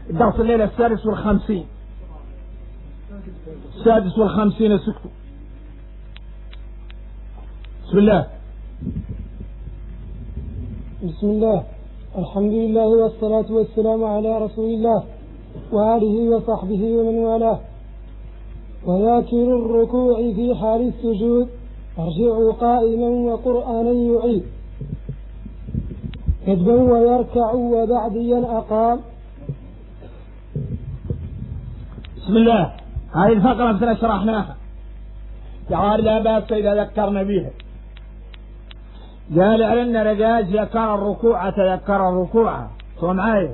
درس الليلة 56 56 سكتوا. بسم الله. بسم الله، الحمد لله والصلاة والسلام على رسول الله وآله وصحبه ومن والاه. وذاكر الركوع في حال السجود يرجع قائما وقرآنا يعيد، كتبا ويركع وبعديا أقام. بسم الله. هذه الفقرة مثل شرحناها، قال لا بأس إذا ذكرنا بها. قال علينا رجاج ذكر الركوع تذكر الركوع، سوى معايا.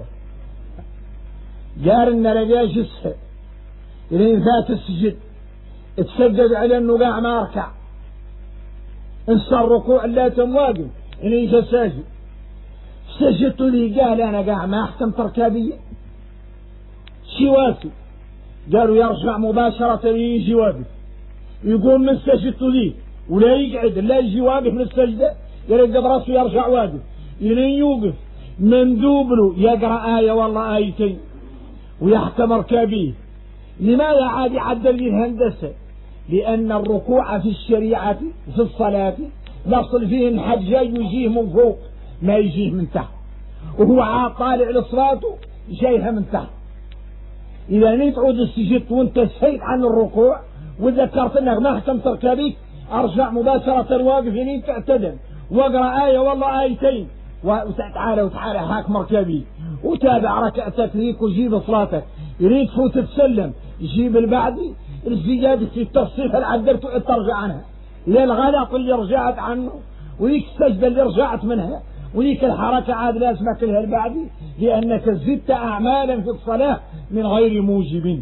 قال إن رجاج يسهل إذا فات السجد تسجد على النقاع ما أركع، انسى الركوع لا تمواقف إنه يجي ساجد. سجدت لي قال أنا قاع ما أحكم تركابية شي واسي. قالوا يرجع مباشرة يجي واقف، يقوم من سجدت لي ولا يقعد لا يجي واقف من السجدة، يرقد راسه يرجع واقف إلين يوقف مندوب له يقرأ آية والله آيتين ويحكم ركابيه. لماذا عاد يعدل لي الهندسة؟ لأن الركوع في الشريعة في الصلاة نصل فيه الحد جاي يجيه من فوق ما يجيه من تحت، وهو عاد طالع لصلاته جايها من تحت. إذا تعود السجد وانت سهيت عن الركوع وذكرت انك ما حكمت ركابيك، ارجع مباشرة واقف يمين تعتدل واقرأ آية والله آيتين وتعالى حاكم ركابي وتابع ركعتك ذيك وجيب صلاتك. يريد تفوت تسلم يجيب البعدي الزيادة في التصفيف العدل ترجع عنها للغلط اللي رجعت عنه، وذيك السجدة اللي رجعت منها، وذيك الحركة عاد لازمك لها البعدي، لأنك زدت أعمالا في الصلاة من غير موجب.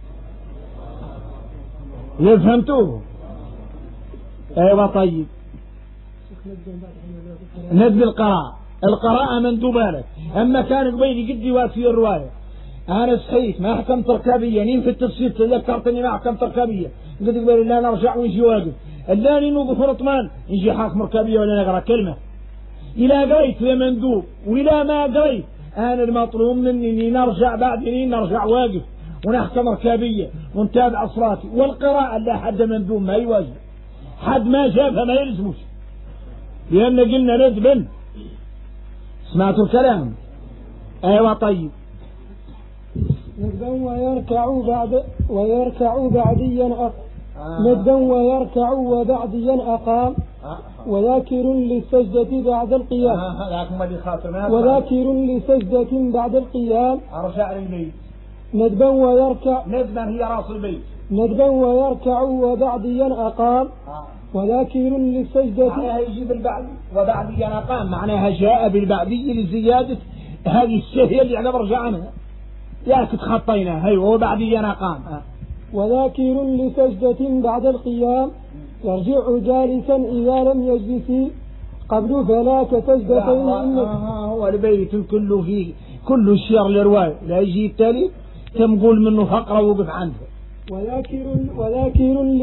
فهمتوه؟ ايوه طيب. ندب القراءة مندوبة لك. اما كان قبيلي قدي واسي الرواية انا صحيت ما حكمت ركابية نين في التفسير تذكرتني ما حكمت ركابية، قلت قبيلي لا نرجع ونجي واقف اللاني نوقف ونطمان نجي حاكم ركابية ولا نقرأ كلمة. إلى قريت يا مندوب وإلى ما قريت أنا المطلوب مني إني نرجع بعدين نرجع واقف ونحكم ركابية ونتابع صلاتي. والقراءة لا حد مندوب ما يواجه، حد ما شافها ما يلزمش، لأن قلنا ندبا. سمعتوا الكلام؟ أيوة طيب. ندبا ويركع بعديا ندبا ويركع وبعديا أقام، وذاكر للسجدة بعد القيام وذاكر لسجدة بعد القيام. أرجع للبيت ندبا ويركع ندبا هي راس البيت ندبا ويركع وبعديا أقام، وذاكر للسجدة معناها يجيب البعد وبعديا أقام، معناها جاء بالبعدي لزيادة هذه السهية اللي احنا برجع عنها ياك تخطينا هي وبعديا أقام. وذاكر لسجدة بعد القيام يرجع جالسا إذا لم يجلس قبل فلا كسجدتين. هو البيت كله فيه كل شير لرواية لا يجي التالي تنقول منه فقرة وقف عنده. وذاكر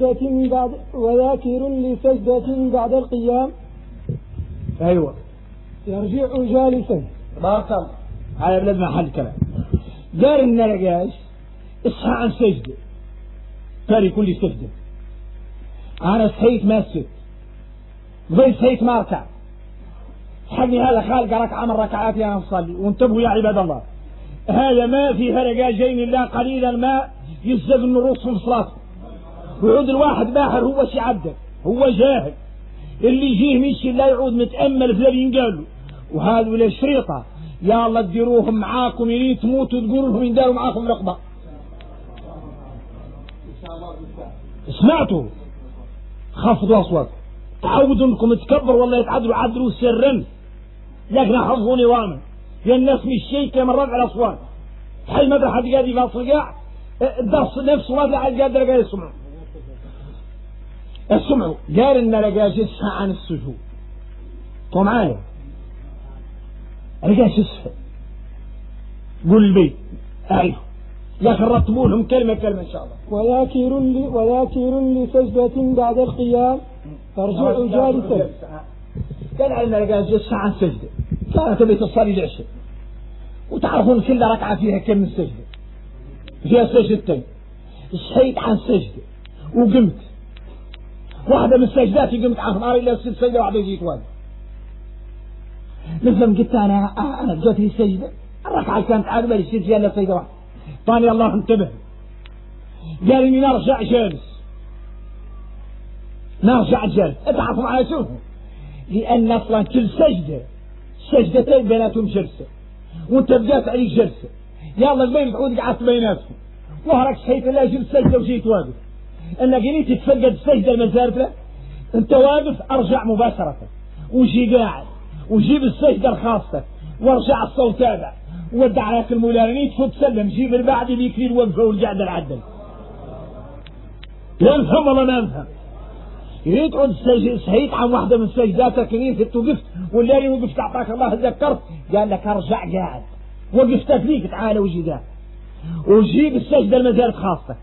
لسجدة بعد القيام أيوة يرجع جالسا. بارك الله. هذا بلد محل كلام. دار النرقاش اصحى عن سجدة تالي كل سجدة. أنا صحيت ما الست ضي صحيت ما أركع حقي هذا خالق ركعة من ركعاتي أنا أصلي. وانتبهوا يا عباد الله، هذا ما في هرقاجين إلا قليل الماء يزد النروس في صلاته، ويعود الواحد باحر هو شي عبده هو جاهل اللي يجيه مشي لا يعود متأمل في اللي ينقالوا. وهذا ولا شريطة يا الله تديروهم معاكم يريد تموتوا تقولوا لهم ينداروا معاكم رقبة. سمعتوا؟ خفضوا أصوات تعودوا انكم تكبر والله يتعدلوا عدلوا سرا، لكن حفظوا نظاما لان الناس مش شيء كما رفع الاصوات. حي ما حد قاعد يفاصل قاع الدرس نفس صلاه لا حد قادر قاعد يسمعوا. قال ان رجاش يسهى عن السجود. طو معايا رجاش يسهى قول البيت اعرف لكن رتبوا لهم كلمة إن شاء الله. وذاكر لسجدة بعد القيام ترجع جالسا. قال علينا قال جلس عن سجدة كانت تبي تصلي العشاء وتعرفون كل ركعة فيها كم من سجدة، فيها سجدتين. شهيت عن سجدة وقمت واحدة من السجدات قمت عن نار إلا سجدة واحدة يجيك واحدة. مثل قلت أنا جت لي سجدة الركعة كانت عاقبة لي فيها إلا سجدة واحدة. طاني الله انتبه قال إني نرجع جالس، نرجع جالس. اتعرفوا معي شوفوا، لأن أصلا كل سجدتين بيناتهم جلسة، وانت بقيت عليك جلسة، يلا البين تعود قعدت بيناتهم وهرك شهيت الله جبت سجدة وجيت واقف. انك جيت تفقد السجدة المزارفة انت واقف ارجع مباشرة وجي قاعد وجيب السجدة الخاصة وارجع الصوت تابع ودع لك المولاني تفوت سلم جيب البعد بيكفي الوقفة والقعدة العدل. لا نفهم والله ما نفهم. يريد تعود سهيت عن واحدة من سجداتك يريد وقفت واللي وقفت اعطاك الله تذكرت قال لك ارجع قاعد وقفتك ليك تعال وجي قاعد وجيب السجدة المزارف خاصة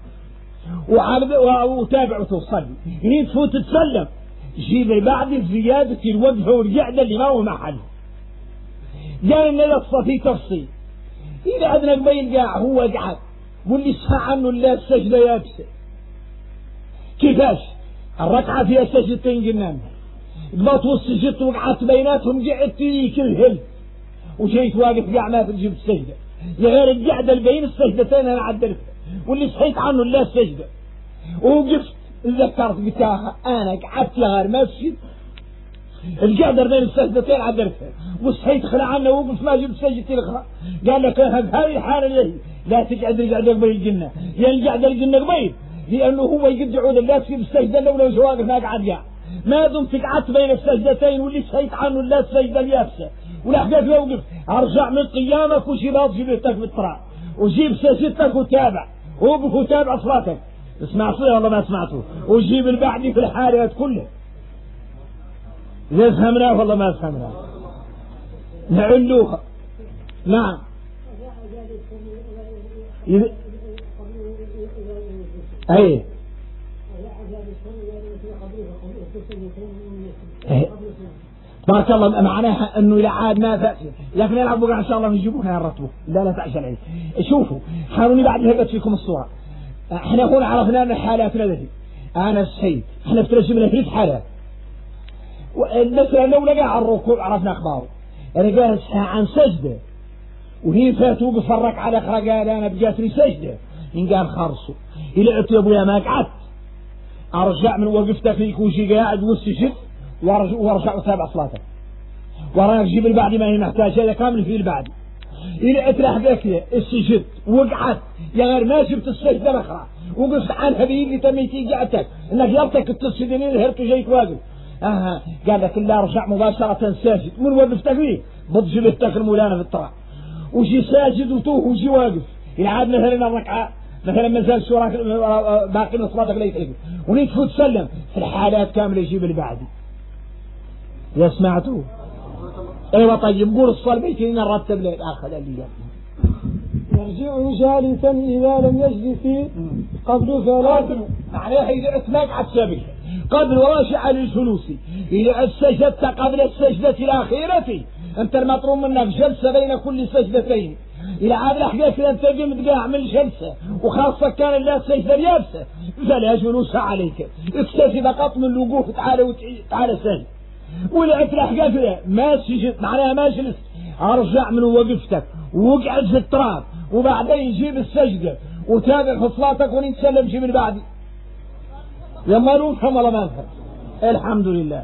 وتابع وتصلي. يريد تفوت تسلم جيب البعد زيادة الوقفة والقعدة اللي ما هو محل. قال ان يصفى في تفصيل إذا عدنا قبيل قاع هو قعد واللي سمع عنه الله السجدة يابسة. كيفاش؟ الركعة فيها سجدتين قلنا قبلت والسجدت وقعدت بيناتهم قعدت ليك الهل وجيت واقف قاع ما تجيب السجدة غير القعدة اللي بين السجدتين انا عدلتها واللي صحيت عنه الله السجدة ووقفت ذكرت قلتها انا قعدت لغير مسجد القعدة بين السجدتين عدلتها وصحيت خلع عنه ووقف ما جبت سجدتين اخرى. قال لك هذه الحالة اللي لا تقعد القعدة قبيل الجنة يعني القعدة الجنة قبيل لأنه هو يقد يعود لا تسيب السجدة الأولى وجواقف ما قعد قاع ما دمت قعدت بين السجدتين واللي صحيت عنه لا السجدة اليابسة ولا حقيت موقف ارجع من قيامك وشباط جبتك بالتراب وجيب سجدتك وتابع وقف وتابع صلاتك. سمعتوه والله ما سمعتوه؟ وجيب البعدي في الحالات كلها. إذا فهمناه والله ما فهمناه نعلوها. نعم أي بارك الله. معناها انه الى عاد ما فاتح لكن يلعبوا ان شاء الله يجيبوها يرتبوا لا تعجل عليه. شوفوا حاولوني بعد هبت فيكم الصورة. احنا هنا عرفنا ان الحالات التي انا السيد احنا بترسمنا 3 حالات. مثلا لو لقى الركوع عرفنا اخباره رجال عن سجدة وهي فات وقف الركعة على اخرى قال انا بقيت لي سجدة ان قال خرصوا الى عدت يا ابويا ما قعدت ارجع من وقفتك ليك وشي قاعد والسجد وارجع وتابع صلاتك وراك جيب البعد ما هي محتاج هذا كامل في البعد. إذا اتلحقك السجد وقعدت يا غير ما جبت السجدة الأخرى وقفت عنها اللي تميتي قعدتك انك يرتك التسجدين هرت وجيت واقف قال لك لا ارجع مباشرة ساجد من وقفتك ليه ضد جبتك المولانا في الطرق وجي ساجد وتوه وجي واقف. إذا عاد مثلا الركعة مثلا ما زال سوراك باقي من صلاتك لا يتعب ونيتفو تسلم في الحالات كاملة يجيب البعدي. يا سمعتوا؟ ايوه طيب قول الصلاة بيتين نرتب له الاخر اللي يرجع جالسا اذا لم يجلس قبل ثلاث معناها اذا اتلاق على السابق قبل وراشع للجلوس اذا سجدت قبل السجدة الاخيرة انت المطلوب منك جلسة بين كل سجدتين. إلى عاد الأحداث أنت قمت اعمل جلسة وخاصة كان لا سجدة اليابسة فلا جلوس عليك اكتفي فقط من الوقوف تعالى سجد. ولا الأحداث ما سجدت معناها ما جلست ارجع من وقفتك وقعد في التراب وبعدين جيب السجدة وتابع في صلاتك ونتسلم جيب البعدي. لما نفهم ولا ما نفهم؟ الحمد لله.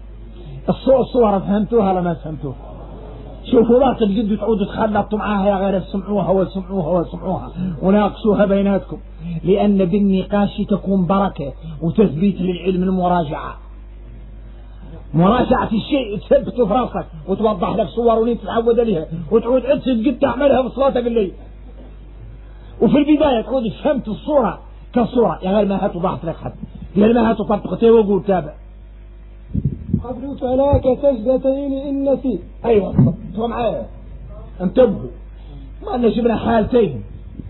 الصورة فهمتوها ولا ما فهمتوها؟ شوفوا لا تجدوا تعودوا تخلطوا معاها يا غير سمعوها وسمعوها وناقشوها بيناتكم لأن بالنقاش تكون بركة وتثبيت للعلم المراجعة. مراجعة الشيء تثبته في راسك وتوضح لك صور ولين تتعود عليها وتعود قد تعملها في صلاتك الليل. وفي البداية تعود فهمت الصورة كصورة يا غير ما هتوضحت لك حد يا غير ما هتطبقتها وقول تابع. قبل فلاك سجدتين إن نسيت. أيوة انتوا معايا انتبهوا ما لنا جبنا حالتين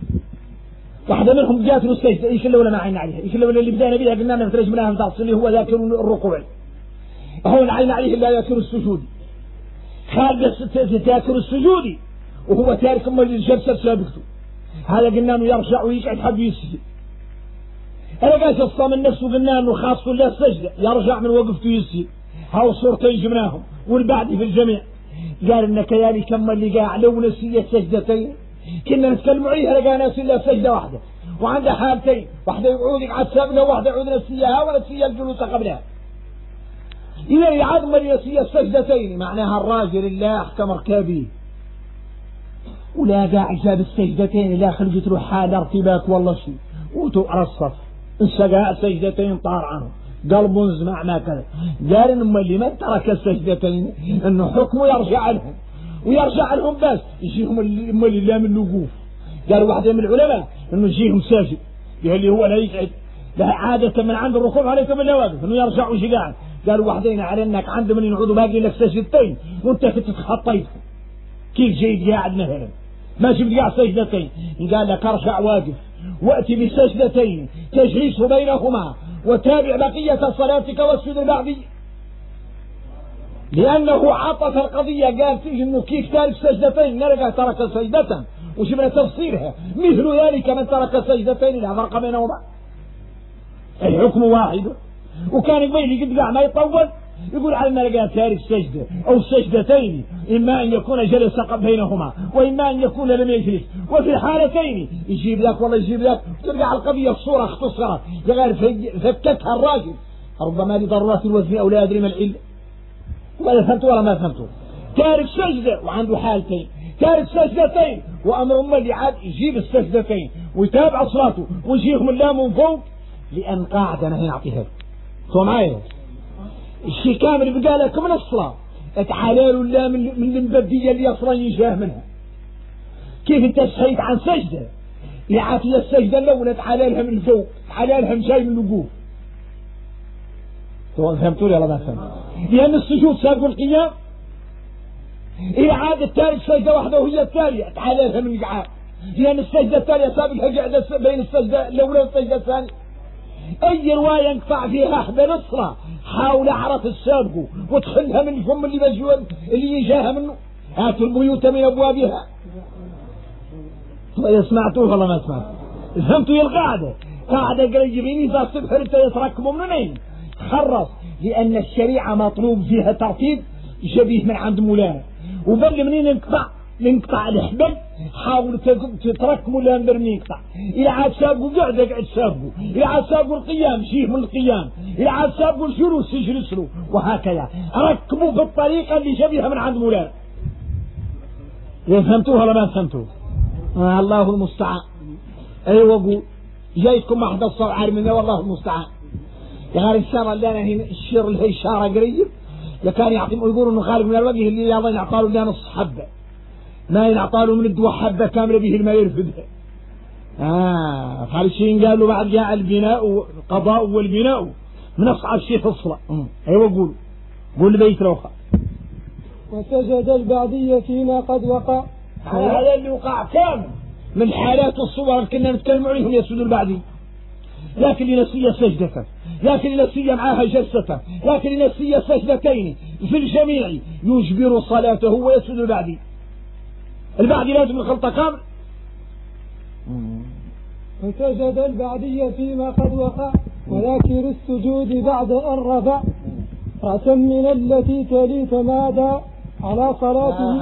واحدة منهم جات له السجدة ايش اللي ولا ما عين عليها ايش اللي بدأنا بها قلنا لنا مثل جبناها متعصي اللي هو ذاكر الركوع هو العين عليه لا يذكر السجود خالد ذاكر السجود وهو تارك أمال الجلسة سابقته، هذا قلنا أنه يرجع ويقعد حب يسجد. أنا قاس الصام النفس وقلنا أنه خاص له السجدة، يرجع من وقفته يسجد. هاو صورتين جبناهم والبعد في الجميع. قال إن كيالي كم اللي قاع لو نسي سجدتين كنا نتكلم عليها لقى ناسي إلا سجدة واحدة، وعنده حالتين، واحدة يعود يقعد سابقة وواحدة يعود نسيها ونسي الجلوس قبلها. إذا يعاد من يسي السجدتين معناها الراجل الله أحكم ركابيه ولا قاع جاب السجدتين لا خلقت له حال ارتباك والله شيء وتقرا الصف انسقى سجدتين طار عنه قلب زمع ما كذا. قال إن اللي ما ترك السجدتين إنه حكمه يرجع لهم ويرجع لهم بس يجيهم اللي لا من الوقوف. قال واحد من العلماء إنه يجيهم ساجد اللي هو لا يقعد لا عادة من عند الركوع عليك من لا واقف إنه يرجع ويجي قاعد. قالوا واحدين على إنك عند من ينعودوا باقي لك سجدتين وأنت تتخطيت كيف جيد قاعد مثلا ما شفت قاعد سجدتين. قال لك ارجع واقف وأتي بسجدتين تجلس بينهما وتابع بقية صلاتك واسجد البعضي، لأنه عطف القضية. قال فيه إنه كيف تارك سجدتين نرجع ترك سجدة وشبنا تفسيرها مثل ذلك من ترك سجدتين لا فرق بينهما الحكم واحد. وكان يبين قد قاع ما يطول يقول على ما لقى تارك سجدة أو سجدتين إما أن يكون جلس بينهما وإما أن يكون لم يجلس، وفي الحالتين يجيب لك والله يجيب لك ترجع القضية الصورة اختصرت غير فككها الراجل ربما لضرورات الوزن أو لا أدري ما العلة. ولا فهمتوا ولا ما فهمتوا؟ تارك سجدة وعنده حالتين، تارك سجدتين وأمر أمه اللي عاد يجيب السجدتين ويتابع صلاته ويجيهم الله من فوق لأن قاعدة أنا يعطيها تو معايا الشيء كامل بقى لك من الصلاة اتعالى الله من المبدية اللي أصلا يجاه منها. كيف انت سهيت عن سجدة يعطي السجدة الأولى اتعالى لها من فوق اتعالى لها مشاي من الوقوف. فهمتوا لي ولا ما فهمت؟ لأن السجود سابق القيام إذا عاد التارك سجدة واحدة وهي الثانية اتعالى لها من القعاد، لأن السجدة الثانية سابقها قاعدة بين السجدة الأولى والسجدة الثانية. أي رواية انقطع فيها أحد نصرة حاول أعرف السابق وادخلها من الفم اللي يجاها منه. هاتوا البيوت من أبوابها. سمعتوه ولا ما سمعتوه؟ فهمتوا يا القاعدة؟ قاعدة قريبين إذا الصبح يتركبوا منين خرص، لأن الشريعة مطلوب فيها ترتيب شبيه من عند مولانا. وبل منين ينقطع الحبل حاولوا تتركموا لها من ينقطع. إذا عاد سابقوا قاعد سابقوا، إذا عاد سابقوا القيام شيه من القيام، إذا عاد سابقوا الجلوس يجلس له، وهكذا ركبوا بالطريقة اللي شبيهة من عند مولانا. فهمتوها ولا ما فهمتوه؟ الله المستعان. أيوة قول جايتكم واحدة الصوت عارف منه والله المستعان. يعني الشارع اللي أنا هنا الشر اللي هي الشارع قريب لكان يعطيهم يقولوا إنه خارج من الوجه اللي يظن يعطاله لنا نص حبة ما ينعطاله من الدواء حبة كاملة به الماء يرفدها. فالشيء قالوا بعد جاء البناء والقضاء والبناء من أصعب شيء في الصلاة. أيوة قول بيت روخة. وسجد البعضية فيما قد وقع. هذا اللي وقع كامل من حالات الصور كنا نتكلم عليهم يسجد البعضي، لكن لنسي سجدة، لكن لنسي معها جلسة، لكن لنسي سجدتين في الجميع يجبر صلاته ويسجد البعضي. البعضي لازم الخلطة كامل. وسجد البعضية فيما قد وقع وذاكر السجود بعد أن رفع رأسا من التي تلي تمادى على صلاته.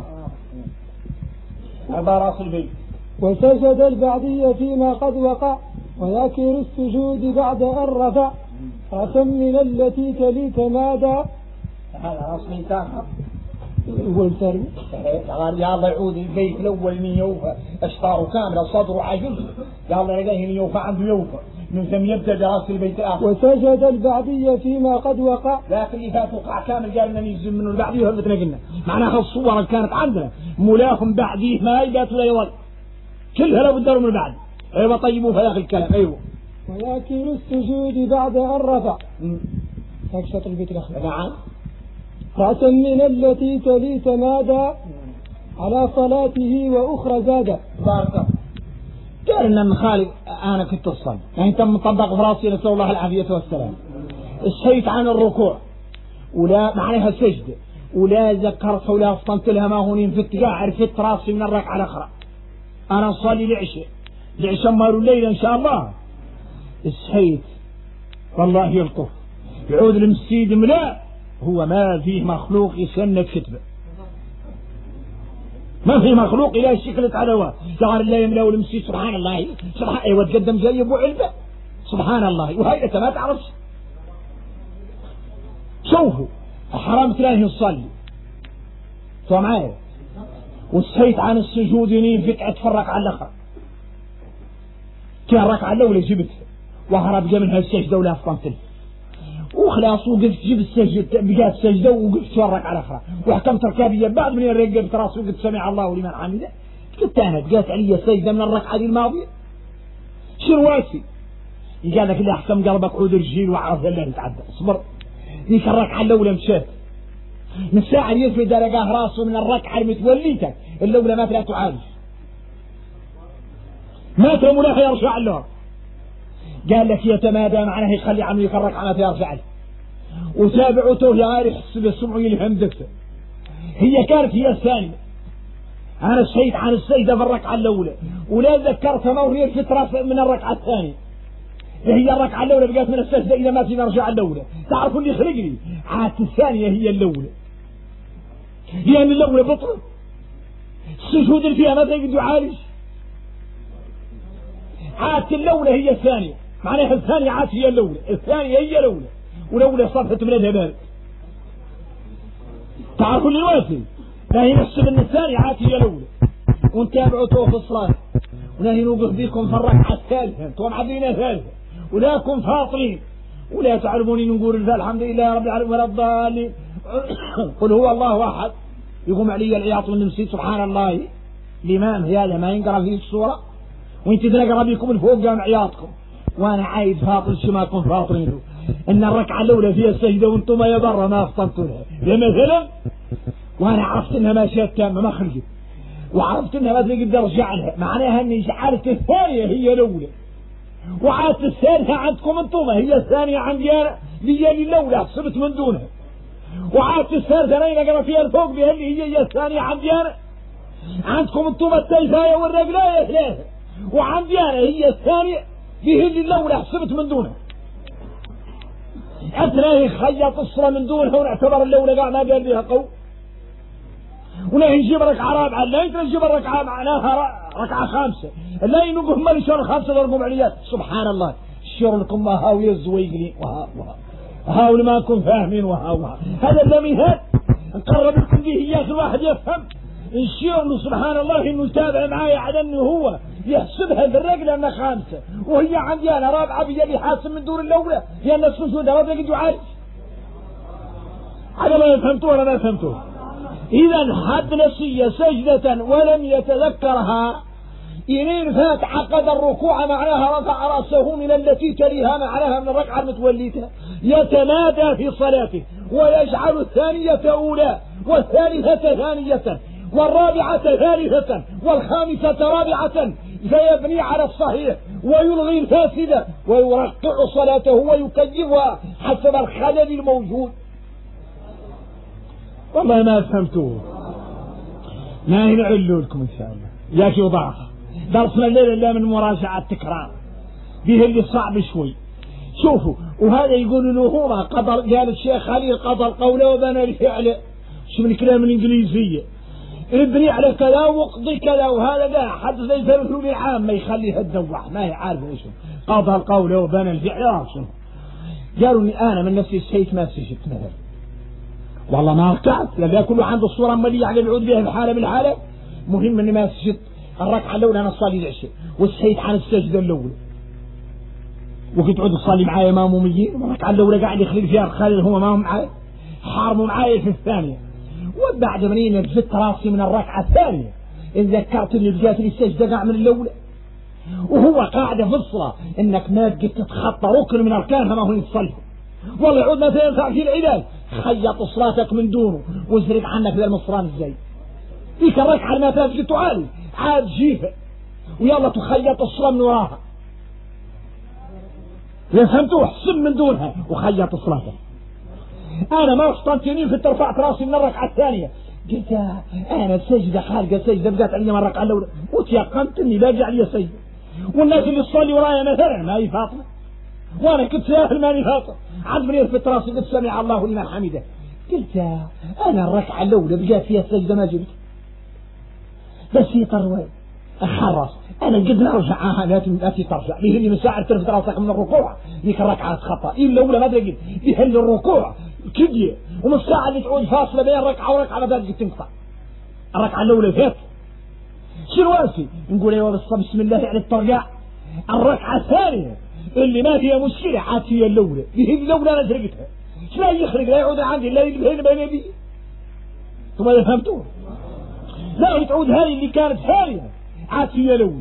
راس البيت. وسجد البعضية فيما قد وقع وذاكر السجود بعد أن رفع رأسا من التي تلي تمادى. هذا راس من تاخر يقول ترمي يا الله يعود البيت الأول من يوفى أشطاره كاملة صدره عجل يا الله لقيه من يوفى عنده يوفى من ثم يبدأ براس البيت الآخر. وسجد البعضية فيما قد وقع لكن إذا توقع كامل قال لنا يجزم منه البعضية مثل ما قلنا معناها الصور اللي كانت عندنا ملاهم بعديه ما يبات ولا يول كلها لو بدروا من بعد. أيوة طيبوا في آخر الكلام. أيوة وذاكر السجود بعد أن رفع هكذا البيت الأخير. نعم. رأسا من التي تلي تمادى على صلاته وأخرى زاد. بارك قال إن المخالف أنا كنت أصلي يعني تم مطبق في راسي نسأل الله العافية والسلام. السيت عن الركوع ولا معناها سجدة ولا ذكرت ولا فطنت لها ما هونين في اتجاه عرفت راسي من الركعة الأخرى. أنا نصلي العشاء مال الليل إن شاء الله. السيد والله يلطف يعود المسيد ملا، هو ما فيه مخلوق يسنى كتبه، ما في مخلوق إلى شكلت عدوى شعر الله يملا والمسيد. سبحان الله سبحان أيوة تقدم زي أبو علبة سبحان الله. وهي أنت ما تعرفش. شوفوا حرام تلاقيه يصلي تو معايا والسيد عن السجود ينين فيك اتفرق على الأخر كان الركعة الأولى جبتها وهرب جا منها السجدة ولا فطنت وخلاص وقفت جبت السجدة بقات السجدة وقفت شورك على الأخرى وحكمت ركابية بعد من رقبت راسي وقلت سمع الله لمن حمده. قلت أنا بقات علي السجدة من الركعة دي الماضية شرواسي قال لك اللي أحكم قلبك عود رجيل وعرف الله يتعدى اصبر. ذيك الركعة الأولى مشات من ساعة يفرد لقاه راسه من الركعة المتوليتك الأولى ما لا تعالج ما تمناها يرجع له. قال لك يتمادى معناه يخلي عنه يكرك على ما يرجع له وتابعته يا عارف حسب السمع يلهم دكته. هي كانت هي الثانية. أنا الشيء عن السيدة في الركعة الأولى ولا ذكرت موري الفترة من الركعة الثانية. هي الركعة الأولى بقات من السجدة إذا ما فينا نرجع الأولى. تعرفوا اللي يخرج لي عاد الثانية هي الأولى لأن الأولى بطل السجود اللي فيها ما تقدر يعالج. عاد الأولى هي الثانية معناها الثانية عاد هي الأولى الثانية هي الأولى والأولى صفحة بلادها بارد. تعرفوا اللي الواسي فهي نفس من الثانية عاد هي الأولى ونتابعوا في الصلاة ونهي نوقف بكم في الركعة الثالثة انتم عبدين ثالثة ولاكم فاطرين ولا تعلموني نقول الحمد لله رب العالمين ولا الضالين. قل هو الله أحد يقوم علي العياط والنمسيد سبحان الله. الإمام هذا ما ينقرأ فيه الصورة وانت تنقرأ بكم الفوق قام عياطكم وانا عايز فاطر شماكم فاطرين ان الركعة الأولى فيها السجدة وانتم يا برا ما افطنتوا لها مثلا وانا عرفت انها ما شاءت تامة ما خرجت وعرفت انها ما تقدر ارجع لها معناها اني جعلت الثانية هي الأولى وعادت الثانية عندكم انتم هي الثانية عندي انا هي الأولى حسبت من دونها وعادت الثالثة انا نقرأ فيها الفوق بها اللي هي الثانية عندي انا عندكم انتم الثالثة والرجلاية ثلاثة وعندي انا هي الثانية به اللي الأولى حسبت من دونها. أتلاقي خيط الصلاة من دونها ونعتبر الأولى قاع ما قال بها قو ولا نجيب ركعة رابعة لا نجيب الركعة معناها ركعة خامسة لا ينقف مالي شهر خامسة ضرقوا عليات سبحان الله. الشهر لكم هاو يزويقني وهاو ما كن فاهمين وهاو هذا اللميهات نقرب لكم به إياك الواحد يفهم الشيء سبحان الله انه يتابع معايا على انه هو يحسبها في الرجل انها خامسة وهي عندي انا رابعة بيدي حاسم من دور الاولى لان السجود ما تقدر يعالج. على ما فهمتوه ولا ما فهمتوه. اذا حد نسي سجدة ولم يتذكرها إنين فات عقد الركوع معناها رفع رأسه من التي تليها معناها من الركعة المتوليتها يتمادى في صلاته ويجعل الثانية أولى والثالثة ثانية والرابعة ثالثة والخامسة رابعة فيبني على الصحيح ويلغي الفاسدة ويرقع صلاته ويكيفها حسب الخلل الموجود. والله ما فهمتوه ما ينعلوا لكم إن شاء الله ياكي وضعف درسنا الليلة إلا من مراجعة تكرار به اللي صعب شوي. شوفوا وهذا يقول له هو قدر قال الشيخ خليل قدر قوله وبنى الفعل شو من الكلام الإنجليزية ابني على كذا وقضي كذا وهذا ده حد زي ثلاثون العام ما يخليها تدوح ما يعرف ايش قدر قوله وبنى الفعل شنو. قالوا لي أنا من نفسي الشيء ما سجدت مثلا والله ما ركعت لأن كله عنده الصورة ملية على العود بها الحالة بالحالة مهم اني ما سجدت الركعة الأولى أنا أصلي العشاء والسيد عن السجدة الأولى وكنت عود أصلي معايا ماموميين والركعة الأولى قاعد يخلق فيها الخالد هو ما هم معايا حارموا معايا في الثانية وبعد منين نفت راسي من الركعة الثانية إن ذكرت اللي بجات لي السجدة قاع من الأولى وهو قاعدة في الصلاة إنك ما تقدر تتخطى ركن من أركانها ما هو يتصلي والله يعود ما تنفع في العلاج خيط صلاتك من دونه وازرق عنك ذا المصران ازاي فيك الركعة ما تنفع تعالي عاد جيفة ويلا تخيط الصلاة من وراها يا فهمتوا احسن من دونها وخيط صلاتك. أنا ما وصلتني في رفعت راسي من الركعة الثانية، قلت أنا سجدة خارجة سجدة بدأت علي من الركعة الأولى وتيقنت إني باجي علي سجدة، والناس اللي تصلي ورايا مثلا ما هي فاطمة وأنا كنت ساهل ماني فاطمة، عجبني رفعت راسي قلت سمع الله لمن حمده، قلت أنا الركعة الأولى بقيت فيها سجدة ما جبت بس هي طروي أحرص أنا قد نرجع لا ترجع بيهلي من ساعة ترفع راسك من الركوع ذيك الركعة خطأ إلا ولا ما تقول بيهلي الركوع كدية ومن الساعة اللي تعود فاصلة بين ركعة وركعة ما تقدر تنقطع الركعة الأولى فيك شنو واسي نقول أيوة بسم الله يعني الترجع الركعة الثانية اللي ما فيها مشكلة عاد هي الأولى بيهلي الأولى أنا ترقتها شو لا يخرج لا يعود عندي لا يبهل بين يدي ثم إذا فهمتوه لا تعود هذه اللي كانت ثانية عاد هي الأولى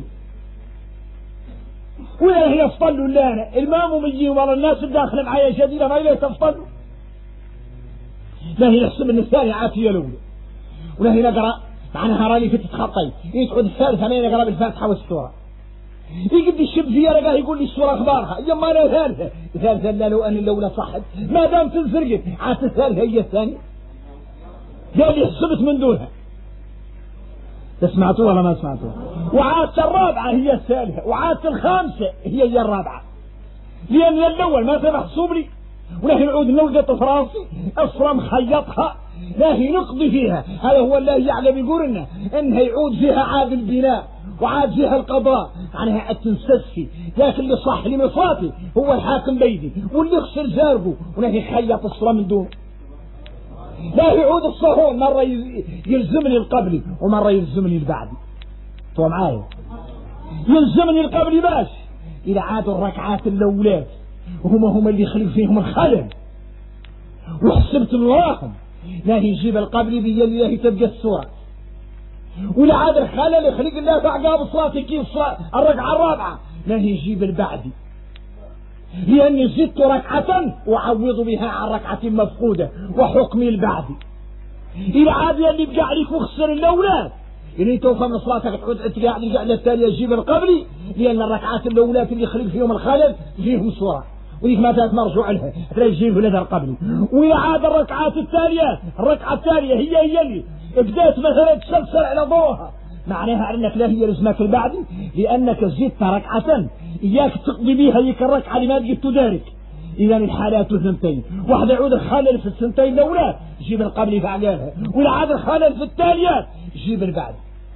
ولا هي افضلوا لا أنا المام يجي ورا الناس الداخل معايا جديدة ما إليه تفضلوا لا هي نحسب أن الثانية عاد هي الأولى ولا هي نقرأ معناها راني في تتخطي يتعود الثالثة ما يقرأ بالفاتحة والسورة يقد الشب في رقاه يقول لي السورة أخبارها يما أنا ثالثة لا لو أن الأولى صحت ما دام تنسرقت عاد الثالثة هي الثانية قال لي حسبت من دونها سمعتوها ولا ما سمعتوها وعادة الرابعة هي الثالثة وعادة الخامسة هي الرابعة لأن الأول ما تبع محسوب لي ونحن نعود نلقط في راسي أصلا مخيطها لا هي نقضي فيها هذا هو الله يعلم يقول لنا إنها يعود فيها عاد البناء وعاد فيها القضاء عنها التنسسي لكن اللي صح اللي مصاتي هو الحاكم بيدي واللي خسر زارقه ونحن خيط الصلاة من دون لا يعود الصهون مرة يلزمني القبلي ومرة يلزمني البعدي تو معايا يلزمني القبلي باش إذا عادوا الركعات الأولاد وهم اللي يخلق فيهم الخلل وحسبت اللهم لا يجيب القبلي بيا الله تبقى السورة ولا عاد الخلل يخلق الله بعقاب صلاة كيف صلاة الركعة الرابعة لا يجيب البعدي لأني زدت ركعة وعوض بها عن ركعة مفقودة وحكمي البعدي إذا عاد اللي بقى عليك وخسر الأولاد إذا توفى من صلاتك تعود تقعد القعدة الثانية يجيب القبلي لأن الركعات الأولاد اللي يخلق فيهم الخلل فيهم سورة وذيك ما تات مرجوع لها تلاقي يجيب لها القبلي وإذا عاد الركعات الثانية الركعة الثانية هي اللي بدأت مثلا تسلسل على ضوءها معناها أنك لا هي لزمك البعدي لأنك زدت ركعة إياك تقضي بها هيك الركعة اللي ما تجد تدارك إذا الحالات اثنتين واحدة يعود الخلل في السنتين الأولى جيب القبلي فعليها ولا عاد الخلل في التاليات جيب البعد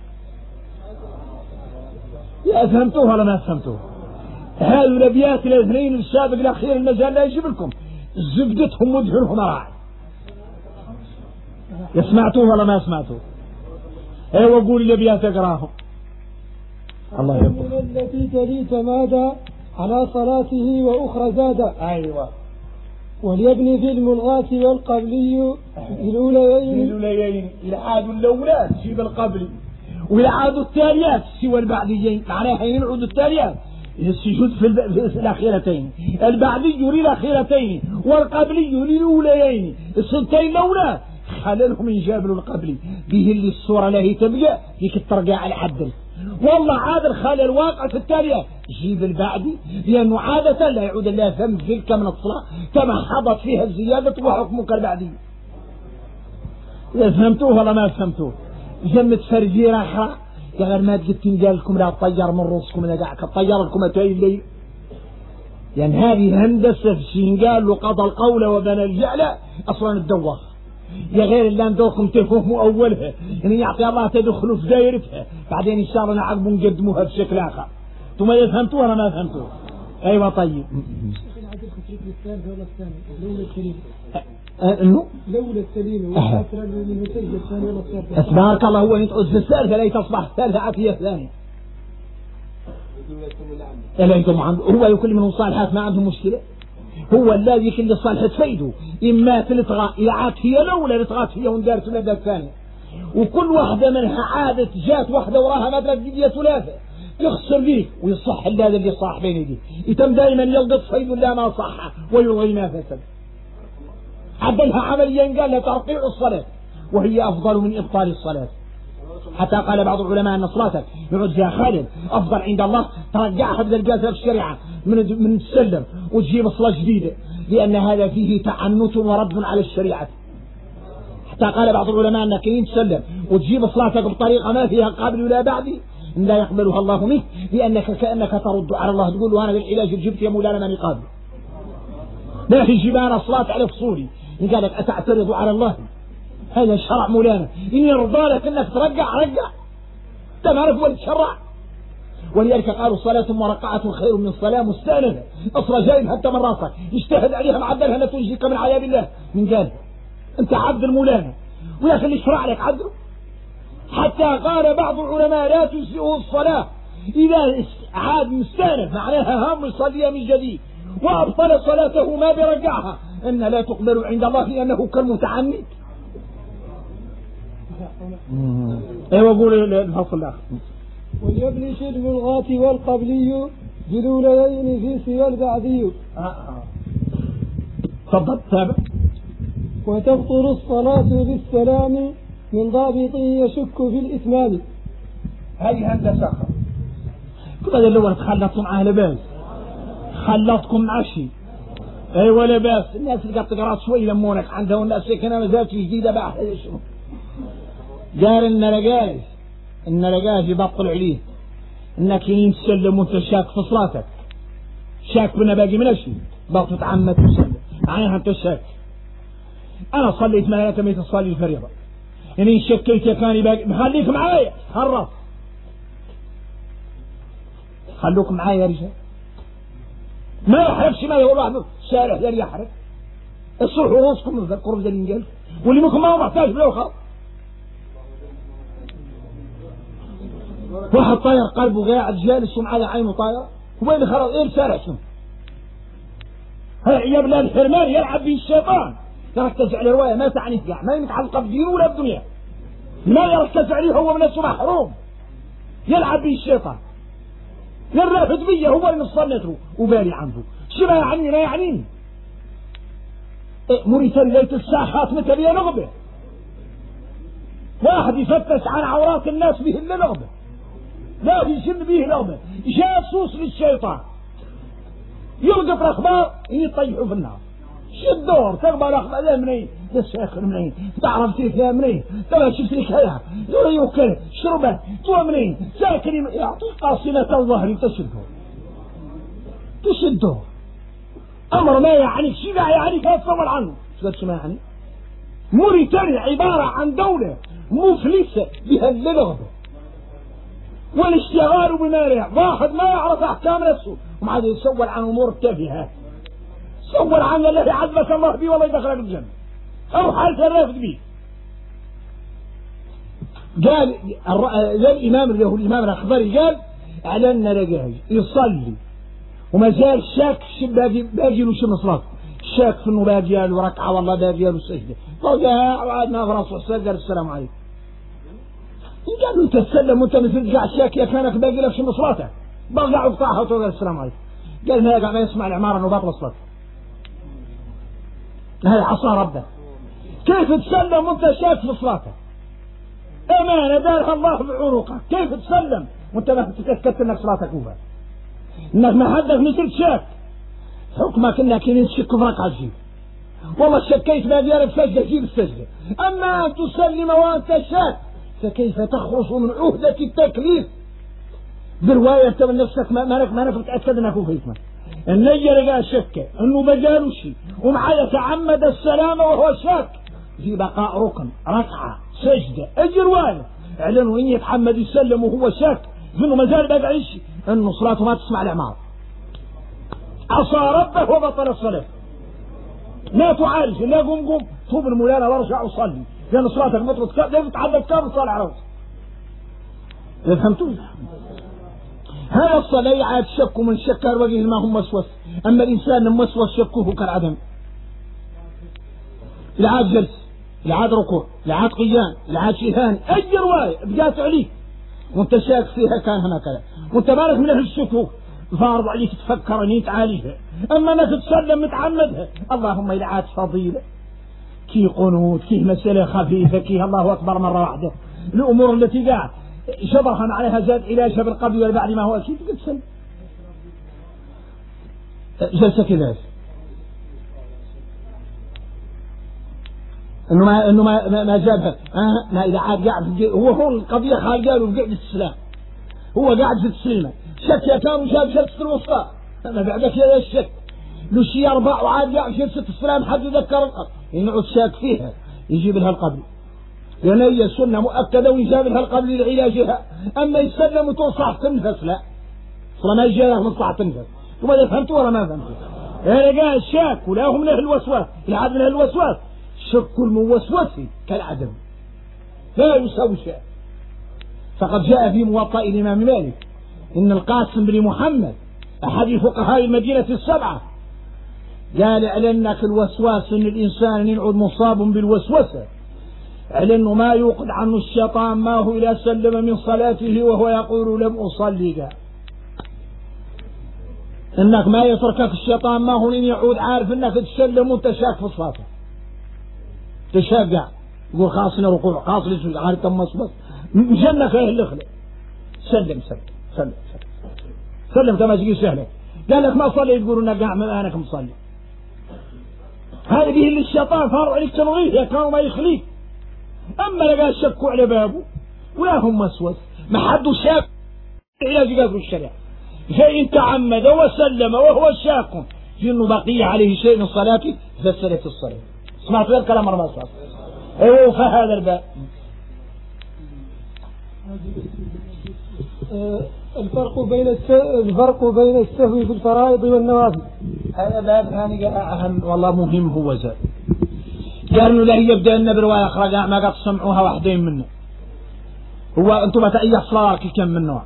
يا فهمتوها ولا ما فهمتوها هذه الأبيات الاثنين السابق الأخير المجال لا يجيب لكم زبدتهم ودهنهم راعي يسمعتوها ولا ما سمعتوها ايوه قول الأبيات اقراهم الله يبقى التي تلي تمادى على صلاته وأخرى زاد أيوة وليبني في الملغاة والقبلي الأوليين العاد الأولاد جيب القبلي والعاد التاليات سوى البعديين معناها ينعود التاليات السجود في الأخيرتين البعدي للأخيرتين والقبلي للأوليين السنتين الأولى خللهم يجابلوا القبلي به اللي الصورة له تبقى فيك الترقع العدل والله عاد الخلل الواقع في التالية جيب البعدي لأنه عادة لا يعود الله ذنب تلك من الصلاة كما حضت فيها الزيادة وحكمك البعدي فهمتوه ولا ما فهمتوه جمت فرجير أخرى يعني ما تقد تنقال لكم لا تطير من رؤوسكم إذا قاعد تطير لكم أتاي الليل يعني هذه هندسة في سنقال وقضى القول وبنى الجعل أصلا الدوار يا غير اللي ندوكم تفهموا أولها يعني يعطي الله تدخلوا في دائرتها بعدين إن شاء الله نعقب نقدموها بشكل آخر ثم فهمتوها ولا ما فهمتوها أيوة طيب الأولى السليمة أسبارك الله هو يتعود في الثالثة لا تصبح الثالثة عافية الثانية هو يكل من الصالحات ما عنده مشكلة هو الذي كل الصالحة تفيده إما تلتغى إلى عافية الأولى لتغات هي وندارت المادة الثانية وكل واحدة منها عادة جات واحدة وراها مادة جديدة ثلاثة يخسر ليه ويصح هذا اللي صاح بين يديه يتم دائما يلقط فيد لا ما صح ويلغي ما فسد عدلها عمليا قال لها ترقيع الصلاة وهي أفضل من إبطال الصلاة حتى قال بعض العلماء أن صلاتك يعود فيها خالد أفضل عند الله ترجعها بالجازة في الشريعة من تسلم وتجيب صلاة جديدة لأن هذا فيه تعنت ورد على الشريعة. حتى قال بعض العلماء أنك إن تسلم وتجيب صلاتك بطريقة ما فيها قابل ولا بعد لا يقبلها الله منك، لأنك كأنك ترد على الله، تقول له أنا بالعلاج جبت يا مولانا ماني قابل. لا يجب أنا صلاة على فصولي، قال لك أتعترض على الله؟ هذا شرع مولانا، إن يرضى لك أنك ترجع رجع، تمارك ولا تشرع. ولذلك قالوا صلاة مرقعة خير من صلاة مستأنفة، أصلا جايب حتى من راسك اجتهد عليها معدلها لا تنجيك من عذاب الله. من قال أنت عبد المولانا ولكن اللي يشرع لك عدله. حتى قال بعض العلماء لا تجزئه الصلاة إذا عاد مستأنف، معناها هم يصليها من جديد وأبطل صلاته ما برجعها، أن لا تقبل عند الله لأنه كالمتعمد. ايوه قول الفصل الاخر. وليبني شرب الغات والقبلي جلولين في سوى البعدي. تفضل تابع. وتبطل الصلاة بالسلام من ضابط يشك في الإتمام. هذه هندسة. كل هذا اللي تخلطوا معاه لباس، خلطكم مع شيء. ايوه لباس. الناس اللي قد تقرأ شوي يلمونك عندهم الناس كنا مازالت جديدة بعد شنو. قال إن رجاج يبطل عليه إنك يمين تسلم وأنت شاك في صلاتك، شاك بنا باقي من الشيء بقى تتعمد تسلم معناها أنت شاك. أنا صليت معايا كمية تصلي الفريضة، إني شكيت يا كاني باقي، خليك معايا خرف، خلوك معايا يا رجال، ما يحرقش ما يقول واحد شارع لا يحرق، الصلح وراسكم من القرب ذا الإنجاز واللي منكم ما هو محتاج بلا خلاص. واحد طاير قلبه قاعد جالس ومعاه عينه طايرة وين خلاص ايه الشارع شنو؟ عياب الله الحرمان يلعب به الشيطان، يركز على رواية ما تعنيه قاع ما يتعلق بدينه ولا بدنيا، ما يركز عليه هو من نفسه محروم، يلعب به الشيطان، يرافد بيه هو اللي مصنته وبالي عنده شو ما يعني ما يعنيني. مريتا ليلة الساحات متى بيه نغبة، واحد يفتش عن عورات الناس به إلا نغبة، لا يشم به لغمة، جاسوس للشيطان، يلقط الأخبار يطيحوا في النار. شو الدور تقبل الأخبار لا منين الشيخ منين تعرف فيها منين ترى شفت لك هذا يوكل شربه تو منين ساكن يعطيك قاصمة الظهر تشده أمر ما يعني شو يعني تصور عنه شو ما يعني موريتانيا عبارة عن دولة مفلسة بها اللغة والاشتغال بمالها، واحد ما يعرف احكام نفسه ومع ذلك يسول عن امور تافهه، سول عن الذي عذبك الله به والله يدخلك الجنه او حالة الرافد به. قال الامام اللي هو الامام الاخضري قال على ان رجاج يصلي وما زال شاك باقي له شنو صلاته، شاك في انه باقي له ركعه والله باقي له سجده، وقعدنا في راسه قال السلام عليكم. قالوا انت تسلم وانت مثل قاع شاكية كانك باقي لك شنو صلاتك برجع وقطعها وتقول السلام عليكم. قال ما يقع ما يسمع العمارة انه باطل صلاته، هاي عصا ربك. كيف تسلم وانت شاك في صلاتك؟ امانة دارها الله بعروقك، كيف تسلم وانت ما تتأكدت انك صلاتك وفا انك ما حدك مثل شاك، حكمك انك ان تشك في ركعة تجيب والله شكيت باقي لك سجدة جيب السجدة، اما ان تسلم وانت شاك فكيف تخرج من عهدة التكليف برواية انت من نفسك ما نفك تأكد انك وفيتنا النجي رجاء شك انه بجاله شيء ومعا يتعمد السلام وهو شاك في بقاء ركن ركعة سجدة اجر وانا اعلنوا ان يتحمد يسلم وهو شاك انه مازال باقي شيء انه صلاته ما تسمع العمار، عصى ربه وبطل الصلاة، لا تعالج لا قم طوب المولانا وارجع وصلي لأن صلاتك مطلق لازم تتعدد كامل صلاة على رأسك. فهمتوا؟ هذا الصلاة يعاد شك من شكر وجه ما هم مسوس، أما الإنسان المسوس شكه كالعدم. العاد جلس، العاد ركوع، العاد قيام، العاد شيهان، أي رواية بجات عليك وانت شاك فيها كان هكذا، وانت مالك من أهل الشكوك فارض عليك تفكر أن تعاليها، أما أنك تسلم متعمدها. اللهم العاد فضيلة كي قنوت كي مسألة خفيفة كي الله أكبر مرة واحدة، الأمور التي قاعد شبرها عليها زاد علاجها بالقبل والبعد ما هو أكيد تسلم جلسة كذا انه ما جابها. ما اذا عاد قاعد هو القضيه قالوا قاعد السلام، هو قاعد في التسليمه، شك يا كان جاب جلسه الوسطى، ما بعدك يا الشك له شيء 4 وعاد قاعد جلسه السلام حد يذكر ينعد شاك فيها يجيب لها القبل، لان هي السنه مؤكده ويجاب لها القبل لعلاجها. اما يسلم وتوصح تنفس لا اصلا ما يجي لها مصلحه تنفس. ثم اذا فهمتوا ولا ما فهمتوا؟ انا قال شاك ولا هم من اهل الوسواس، العاد من اهل الوسواس شك الموسوس كالعدم لا يساوي شيء. فقد جاء في موطأ الإمام مالك إن القاسم بن محمد أحد فقهاء المدينة السبعة قال اعلنك الوسواس إن الإنسان ينعد مصاب بالوسوسة، اعلنه ما يوقد عنه الشيطان ما هو إلى سلم من صلاته وهو يقول لم أصلي، إنك ما يتركك الشيطان ما هو لين يعود عارف إنك تسلم وانت شاك في صلاتك تشاقع يقول خاصنا ركوع خاصنا سجود عارف تم مصبص مجنك اهل الاخلاق. سلم سلم سلم سلم سلم كما تجي سهله. قال لك ما صلي تقول انك قاعد مكانك مصلي. هذا به اللي الشيطان فارع عليك تلغيه كانوا ما يخليك. اما لقى الشك على بابه ولا هم مسوس ما حد شاك علاج قال في الشريعه. فان تعمد وسلم وهو شاك في انه بقي عليه شيء من صلاته فسلت الصلاه. سمعت هذا الكلام مرة صار. ايوه فهذا الباب الفرق بين السهو في الفرائض والنوافل. هذا باب ثاني اهم والله مهم. هو زاد قالوا لا يبدا لنا بروايه اخرى ما قد سمعوها واحدين منه. هو انتم اي صلاه كم من نوع؟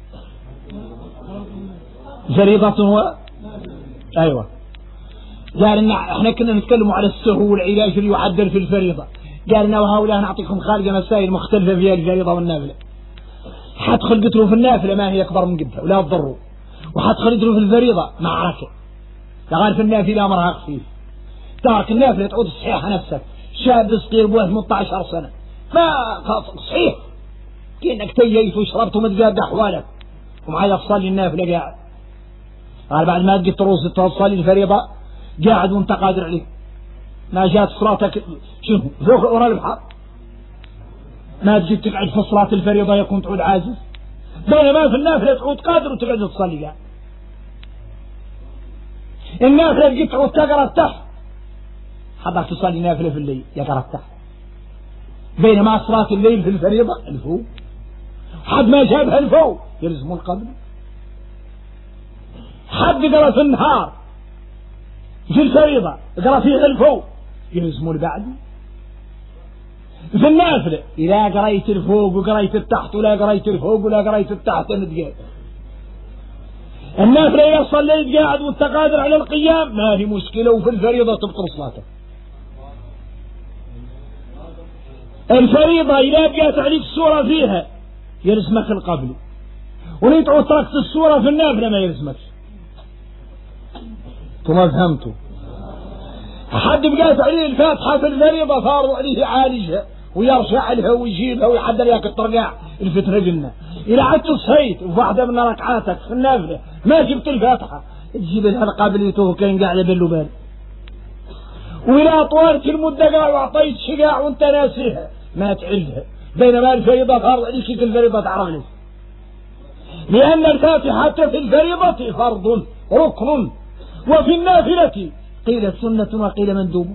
فريضة و ايوه. قال إن احنا كنا نتكلم على السهو والعلاج اللي يعدل في الفريضة. قال إن وهؤلاء نعطيكم خارجة مسائل مختلفة فيها الفريضة والنافلة. حدخل قتلوا في النافلة ما هي أكبر من قدها ولا تضروا، وحدخل قتلوا في الفريضة معركة. قال في النافلة أمرها خفيف، ترك النافلة تعود صحيحة نفسك. شاب صغير بوه 18 سنة ما صحيح كأنك تييت وشربت ومتقاد أحوالك ومعايا تصلي النافلة قاعد. قال بعد ما تجي تروس تصلي الفريضة قاعد وانت قادر عليه ما جات صلاتك شنو ذوق ورا البحر. ما تجي تقعد في صلاة الفريضة يكون تعود عاجز، بينما في النافلة تعود قادر وتقعد تصلي قاعد. النافلة تجي تعود تقرا تحت حضرتك تصلي نافلة في الليل يقرا تحت، بينما صلاة الليل في الفريضة الفوق حد ما جابها الفوق يلزم القبل. حد قرا في النهار في الفريضة قرأ فيها الفوق يلزموا البعد. في النافلة إذا قريت الفوق وقريت التحت ولا قريت الفوق ولا قريت التحت متقاد. النافلة إذا صليت قاعد وانت قادر على القيام ما هي مشكلة، وفي الفريضة تبطل صلاتك. الفريضة إذا بقيت عليك السورة فيها يلزمك القبل، ولين تعود تركت السورة في النافلة ما يلزمكش. ثم فهمتوا؟ حد بقيت عليه الفاتحة في الفريضة فارض عليه يعالجها ويرشع لها ويجيبها ويحضر لك الطرقاع الفترة قلنا. إذا عدت صحيت وفي واحدة من ركعاتك في النافلة ما جبت الفاتحة تجيب لها القابليته وكان قاعدة باللبان. وإذا طولت المدة قاع وعطيت شقاع وانت ناسيها ما تعلها، بينما الفريضة فارض عليك الفريضة تعرف ليش؟ لأن الفاتحة في الفريضة فرض ركن، وفي النافلة قيل سنة وقيل مندوب.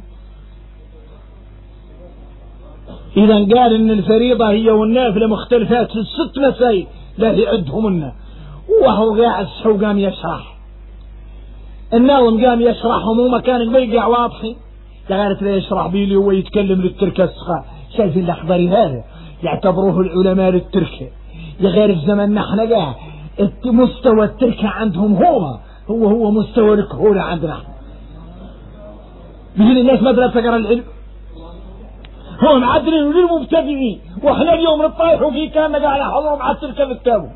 إذا قال إن الفريضة هي والنافلة مختلفات في 6 مسائل لا يعدهمنا. وهو قاعد سحو قام يشرح الناظم قام يشرحهم وما كان البيقع واضحين. قالت لا يشرح بيلي هو يتكلم للتركة السخاء. شايفين الأخضري هذا يعتبروه العلماء للتركة. يغير في زمننا احنا قاعد مستوى التركة عندهم هو مستوى الكهولة عندنا احنا. بيجي الناس مدرسة تقرا العلم هم معدلين للمبتدئين، واحنا اليوم نطايحوا فيه كان قاعد حضروا مع التركة بالتابو.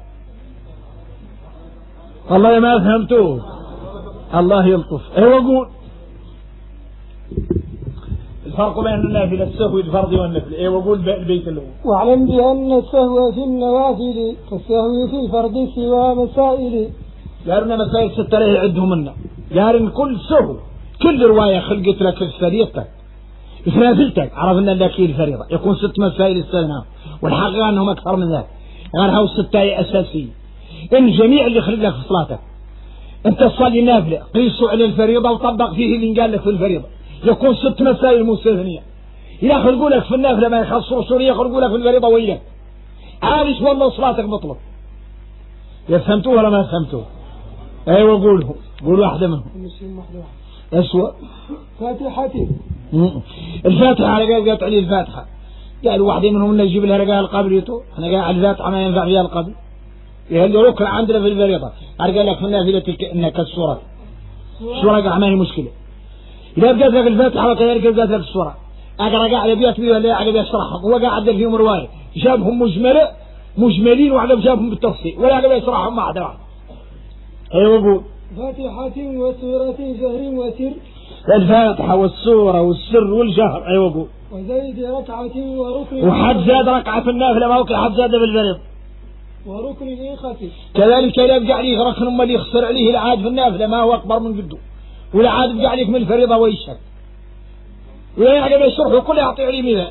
والله ما فهمتوه الله يلطف. ايوه قول الفرق بين النافلة السهو الفرض والنفل. ايوه قول البيت الاول. واعلم بأن السهو في النوافل كالسهو في الفرض سوى مسائل. قالنا مسائل 6 لا يعدهم منا. قال كل سهو كل رواية خلقت لك في فريضتك في نافلتك عرفنا أن ذاك الفريضة يكون 6 مسائل استثناء، والحقيقة أنهم أكثر من ذلك، غير هاو 6 أساسية. إن جميع اللي يخرج لك في صلاتك أنت تصلي نافلة قيسوا على الفريضة وطبق فيه اللي قال لك في الفريضة، يكون 6 مسائل مستثنية. إذا خلقوا لك في النافلة ما يخصوا سوريا يخرجوا لك في الفريضة وياك عارف والله صلاتك بطلت. يفهمتوه ولا ما فهمتوه؟ أيوة قولوا واحدة منهم. أسوأ فاتحة. الفاتحة على قال عليه الفاتحة، قالوا واحدة منهم إنه يجيب لها رجال قبريته، أنا قال على الفاتحة ما ينفع فيها القبر، يهدي ركن عندنا في الفريضة، قال لك في النافلة إنك السورة السورة ما هي مشكلة. إذا قالت لك الفاتحة وكذلك قالت لك السورة، أقرأ قاعد بيات بيه ولا قاعد بيشرحهم، هو قاعد فيهم رواية جابهم مجملين وعدم جابهم بالتفصيل ولا قاعد يشرحهم واحدة واحدة. أيوة قول. فاتحة وسورة جهر وسر. الفاتحة والسورة والسر والجهر. أيوة قول. وزيد ركعة وركن. وحد زاد ركعة في النافلة ما هو حد زاد بالفريضة. وركن خفيف. كذلك لا يبقى عليك ركن ما اللي يخسر عليه العاد في النافلة ما هو أكبر من قده، ولا عاد يبقى عليك من الفريضة ويشك. ولا يعجب الشرح كله يعطي عليه مثال.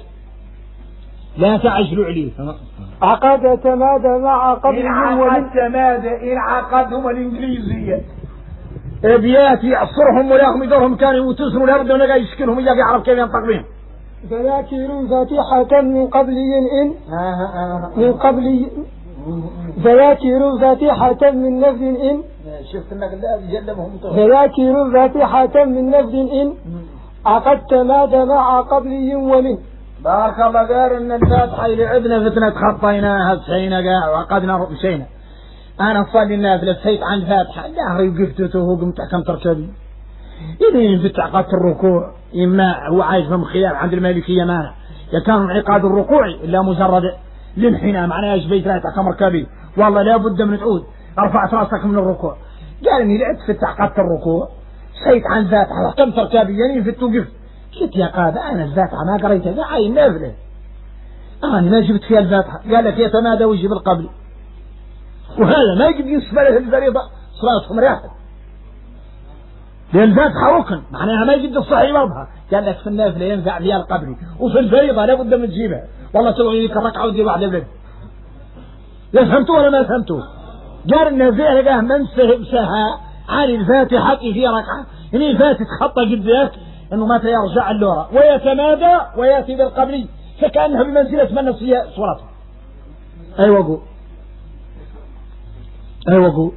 لا تعجلوا عليه. عقد تمادى مع قبلهم إن عقدهم الإنجليزية أبيات يعصرهم ولاهم يدورهم كانوا يتسروا لابد أن يشكلهم إياك يعرف كيف ينطق بهم. فذاكروا فاتحة من قبلي إن من قبلي فذاكروا فاتحة من نفذ إن شفت أنك لا جلبهم. فذاكروا فاتحة من نفذ إن عقد تمادى مع قبلي ومن. بارك الله قال ان الفاتحة اللي عدنا فتنة خطيناها بسينا قاع وعقدنا بشينا. انا اصلي النافلة سيت عن فاتحة ظهري وقفتته وقمت حكم تركبي إذا ينفتح عقدت الركوع إما هو عايش من خيار عند المالكية مانع يكون انعقاد الركوع إلا مجرد الانحناء معناه ايش بيت لا تحكم ركبي والله لا بد من تعود رفعت راسك من الركوع. قال اني لا تفتح عقدت الركوع سيت عن فاتحة حكم تركبي يعني ينفت وقفت. قلت يا قادة أنا الفاتحة ما قريتها عاين نافلة أنا ما جبت فيها الفاتحة. قال لك يتمادى ويجيب القبل وهذا ما يجب ينسب له الفريضة صلاتهم راحت لأن الفاتحة ركن معناها ما يجب الصحيح وضعها. قال لك في النافلة ينفع فيها القبل وفي الفريضة لابد من تجيبها والله تبغي لك الركعة وتجيب واحدة بلد. فهمتوا ولا ما فهمتوا؟ قال النافلة لقاه من سها عن الفاتحة في ركعة يعني فاتت خطة جدك انه متى يرجع اللورة ويتمادى وياتي بالقبلي فكانها بمنزله من نسي صورته. ايوه قول. ايوه قول.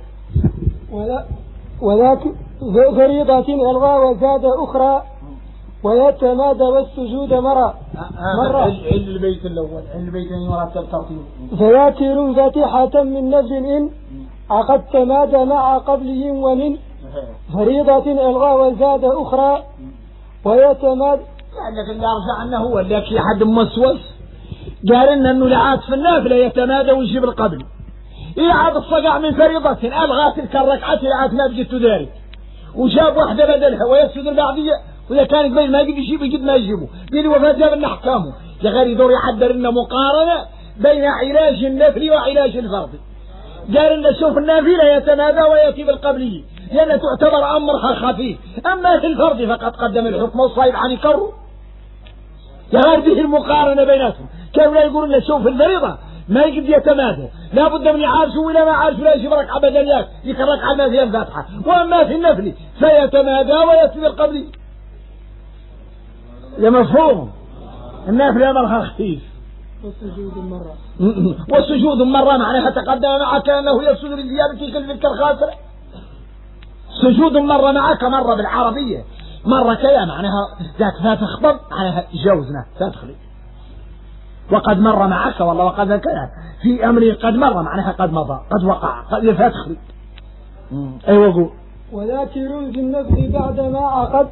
ولكن فريضة الغى وزاد اخرى ويتمادى والسجود مرة البيت الاول البيتين مرتب ترتيب. فذاكر فاتحة من نفذ ان عقد تمادى مع قبله ومن فريضة الغى وزاد اخرى ويتمادى. قال لك اللي أرجع عنه هو اللي في حد موسوس قال إنه لعاد في النافلة يتمادى ويجيب القبل يعاد الصقع من فريضة ألغى تلك الركعة لعاد ما بجت ذلك وجاب واحدة بدلها ويسجد البعضية وإذا كان قبل ما يجب يجيب يجد ما يجيبه دي الوفاة جاب لنا أحكامه يا غير يدور يحضر لنا مقارنة بين علاج النفل وعلاج الفرض. قال إن شوف النافلة يتمادى ويأتي بالقبلية لأنها تعتبر أمرها خفيف أما في الفرض فقد قدم الحكم الصائب عن يكره يغير به المقارنة بيناتهم. كانوا لا يقولون لنا شوف الفريضة ما يجب يتمادى لا بد من يعارشوا ولا ما عارشوا لا يجيب ركعة بدليات يكرر ركعة ما فيها الفاتحة وأما في النفل فيتمادى ويأتي بالقبلية. يا مفهوم النافل أمرها خفيف والسجود مرة معناها تقدم معك أنه يسجد لزيادة تلك الخاسرة. سجود مرة معك مرة بالعربية مرة كذا معناها ذاك فتخطب معناها جوزنا تدخلي وقد مر معك والله وقد كذا في أمر قد مر معناها قد مضى قد وقع قد فتخلي. أيوة قول. وذاكر في النفل بعد ما عقد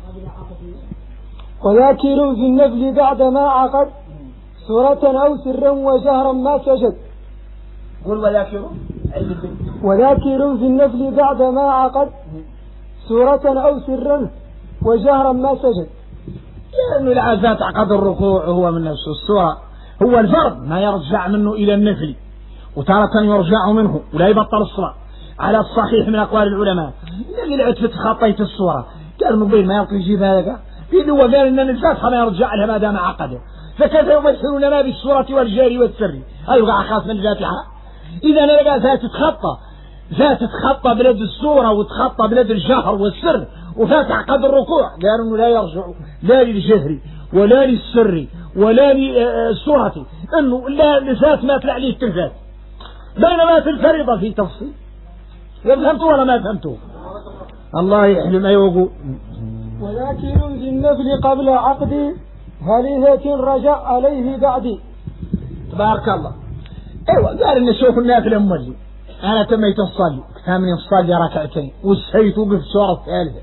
وذاكر في النفل بعد ما عقد سورة أو سرا وجهرا ما سجد. قل وذاكر في النفل بعد ما عقد سورة أو سرا وجهرا ما سجد. لأنه العادات عقد الركوع هو من نفسه السورة هو الفرض ما يرجع منه إلى النفل وتارة يرجع منه ولا يبطل الصلاة على الصحيح من أقوال العلماء. اللي العتفة خطيت السورة قال مبين ما يعطي يجيب هذا إذ هو قال إن الفاتحة ما يرجع لها ما دام عقده، فكيف يمثلون ما بالسورة والجار والسر؟ أيوة أخاف من الفاتحة. إذا أنا لقى ذات تتخطى بلد السورة وتخطى بلد الجهر والسر وفاتح قد الركوع، قالوا إنه لا يرجع لا للجهر ولا للسر ولا للسورة، إنه لا لفات ما طلع عليه التلفات، بينما في الفريضة في تفصيل. فهمتوا ولا ما فهمتوا؟ الله يحلم. أيوة. وذاكر في النفل قبل عقد هلهة رجع عليه بعد. تبارك الله. ايوه قال ان شوف النافله مولي انا تميت الصلي ثامن الصلي ركعتين وسهيت وقف سوره الثالثه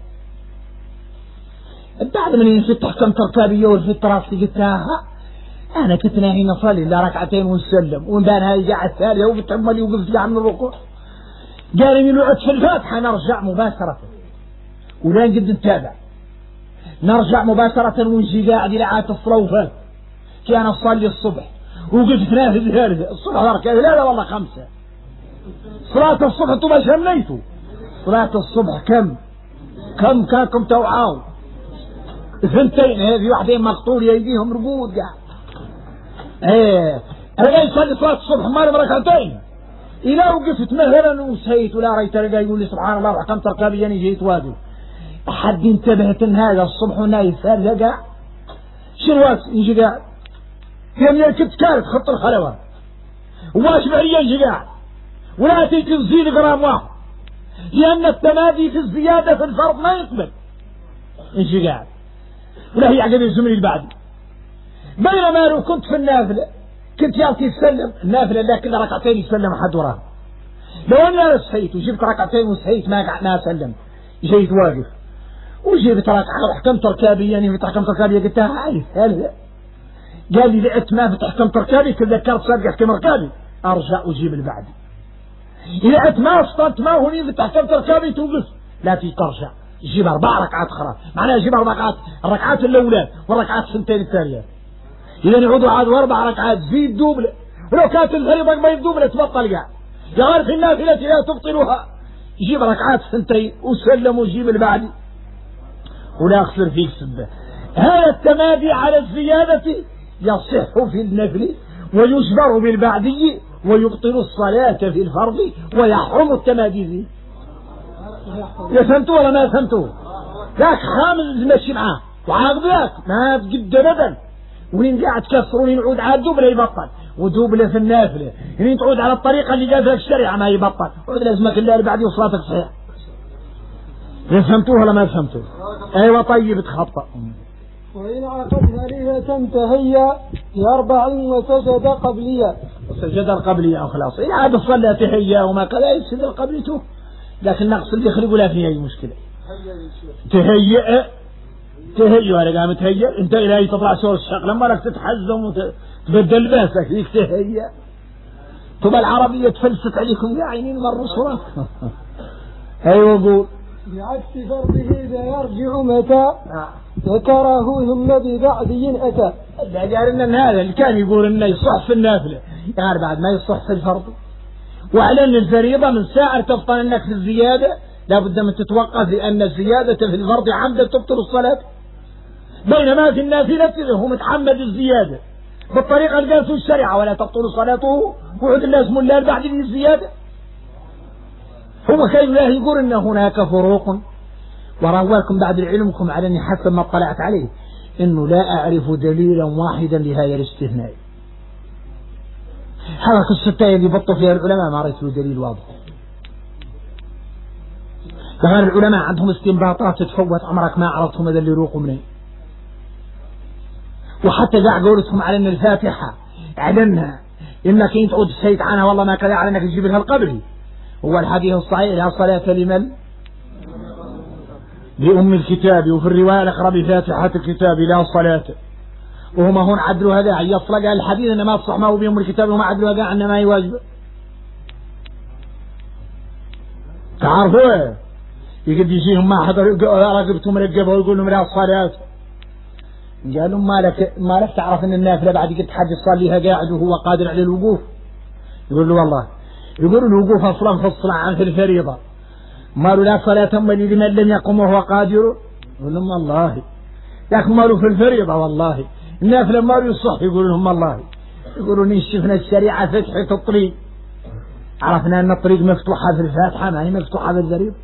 بعد من ينفتح كم تركابيه والفت راسي قلت انا كنت ناهي نصلي الا ركعتين ونسلم وبان هاي قاعد الثالثه وقلت امالي وقفت قاعد من الركوع. قال من وقت في الفاتحه نرجع مباشره ولا نقد نتابع، نرجع مباشره ونجي قاعد الى عاد الصلاه وفات. كان اصلي الصبح وقلت نافذ ثالثة الصبح ركعة لا والله 5. صلاة الصبح انتم ما شميتوا صلاة الصبح كم كانكم توعاو 2 هذه واحدين مقطول يديهم رقود قاعد. انا جاي اصلي صلاة الصبح مالي بركعتين الى وقفت مثلا وسهيت ولا ريت رجع يقول لي سبحان الله وحكمت ركابيا جيت واقف. حد انتبهت ان هذا الصبح ونايف ثالثة قاعد شنو يجي قاعد يعني كنت كانت خط الخلوات واش بعيا يجي قاعد ولا تزيد غرام واحد لأن التمادي في الزيادة في الفرض ما يقبل يجي قاعد ولا هي عقد الزمن البعدي. بينما لو كنت في النافلة كنت يعطي يسلم النافلة لكن ركعتين يسلم حد وراه. لو أنا سحيت وجبت ركعتين وسحيت ما سلم جيت واقف وجبت ركعة وحكمت ركابيا يعني حكمت ركابيا قلتها عايز هذا قال لي لقيت ما فتح كم تركابي تذكرت سابقة كم ركابي أرجع وجيب البعدي. إذا لقيت ما أصطنت ما هو فتح كم تركابي توقف لا ترجع جيب 4 ركعات أخرى معناها جيب 4 ركعات الركعات الأولى والركعات الثنتين الثانية. إذا يعودوا عاد 4 ركعات زيد دوبل ولو كانت الفريضة ما يدوبل تبطل قاعد يا في النافلة لا تبطلها جيب ركعات الثنتين وسلم وجيب البعدي ولا أخسر فيك سبه. هذا التمادي على الزيادة يصح في النفل ويجبر بالبعدي ويبطل الصلاة في الفرض ويحرم التمادي فيه. فهمتوا ولا ما فهمتوا؟ ذاك خامس ماشي معاه وعاقب ذاك ما تقد ابدا وين قاعد تكسر وين يعود عاد دوبله يبطل ودوبله في النافله وين تعود على الطريقه اللي قالت لك الشريعه ما يبطل عود لازمك الا بعد وصلاتك صحيح. فهمتوه ولا ما فهمتوا؟ ايوه طيب تخطأ. وإن عقدها ليلة تهيأ ب4 وسجد قبليا. سجد القبلية أو خلاص إن عاد صلى تهيأ وما قال يسجد القبليته لكن نقص اللي يخلق ولا فيها أي مشكلة. تهيأ أنا قام تهيأ أنت إلهي تطلع سور الشق لما لك تتحزم وتبدل باسك فيك تهيأ تبقى العربية تفلست عليكم يا عينين مروا صورة. أيوة قول بعكس فرضه إذا يرجع متى ذكره ثم ببعدي أتى. قال إن هذا اللي كان يقول إنه يصح في النافلة يعني بعد ما يصح في الفرض وعلى أن الفريضة من ساعة تبطل أنك في الزيادة لابد من تتوقف لأن الزيادة في الفرض عمدا تبطل الصلاة بينما في النافلة هو متحمد الزيادة بالطريقة اللي قالت الشريعة ولا تبطل صلاته وعد الله اسم الله بعد الزيادة. هو كيف الله يقول إن هناك فروق وراواكم بعد علمكم على أني حسب ما اطلعت عليه إنه لا أعرف دليلا واحدا لهذا الاستثناء. حركة الستة اللي بطوا فيها العلماء ما رأيت له دليل واضح. كمان العلماء عندهم استنباطات تتفوت عمرك ما عرفتهم هذا اللي يروقوا منين. وحتى قاع قولتهم على أن الفاتحة أعلنها إنك إن تعود السيد عنها والله ما كذا على أنك تجيب لها القبري. هو الحديث الصحيح لا صلاة لمن بأم الكتاب وفي الرواية الأخرى بفاتحة الكتاب لا صلاة وهم هون عدلوا هذا يصلق الحديث إن ما تصح ما هو بأم الكتاب وما عدلوا هذا أن ما يواجب. تعرفوا يقد يجيهم ما حضر رقبتهم رقبه ويقول لهم لا صلاة قالوا ما لك تعرف أن النافلة بعد قد حد يصليها قاعد وهو قادر على الوقوف يقول له والله يقول الوقوف أصلا فصلا عن في الفريضة ما لا صلاة لمن لم يقم وهو قادر يقول لهم والله لكن مالوا في الفريضة والله النافلة مالوا يصح يقولون لهم الله يقولون شفنا الشريعة فتحت الطريق عرفنا أن الطريق مفتوحة في الفاتحة ما هي مفتوحة في الفريضة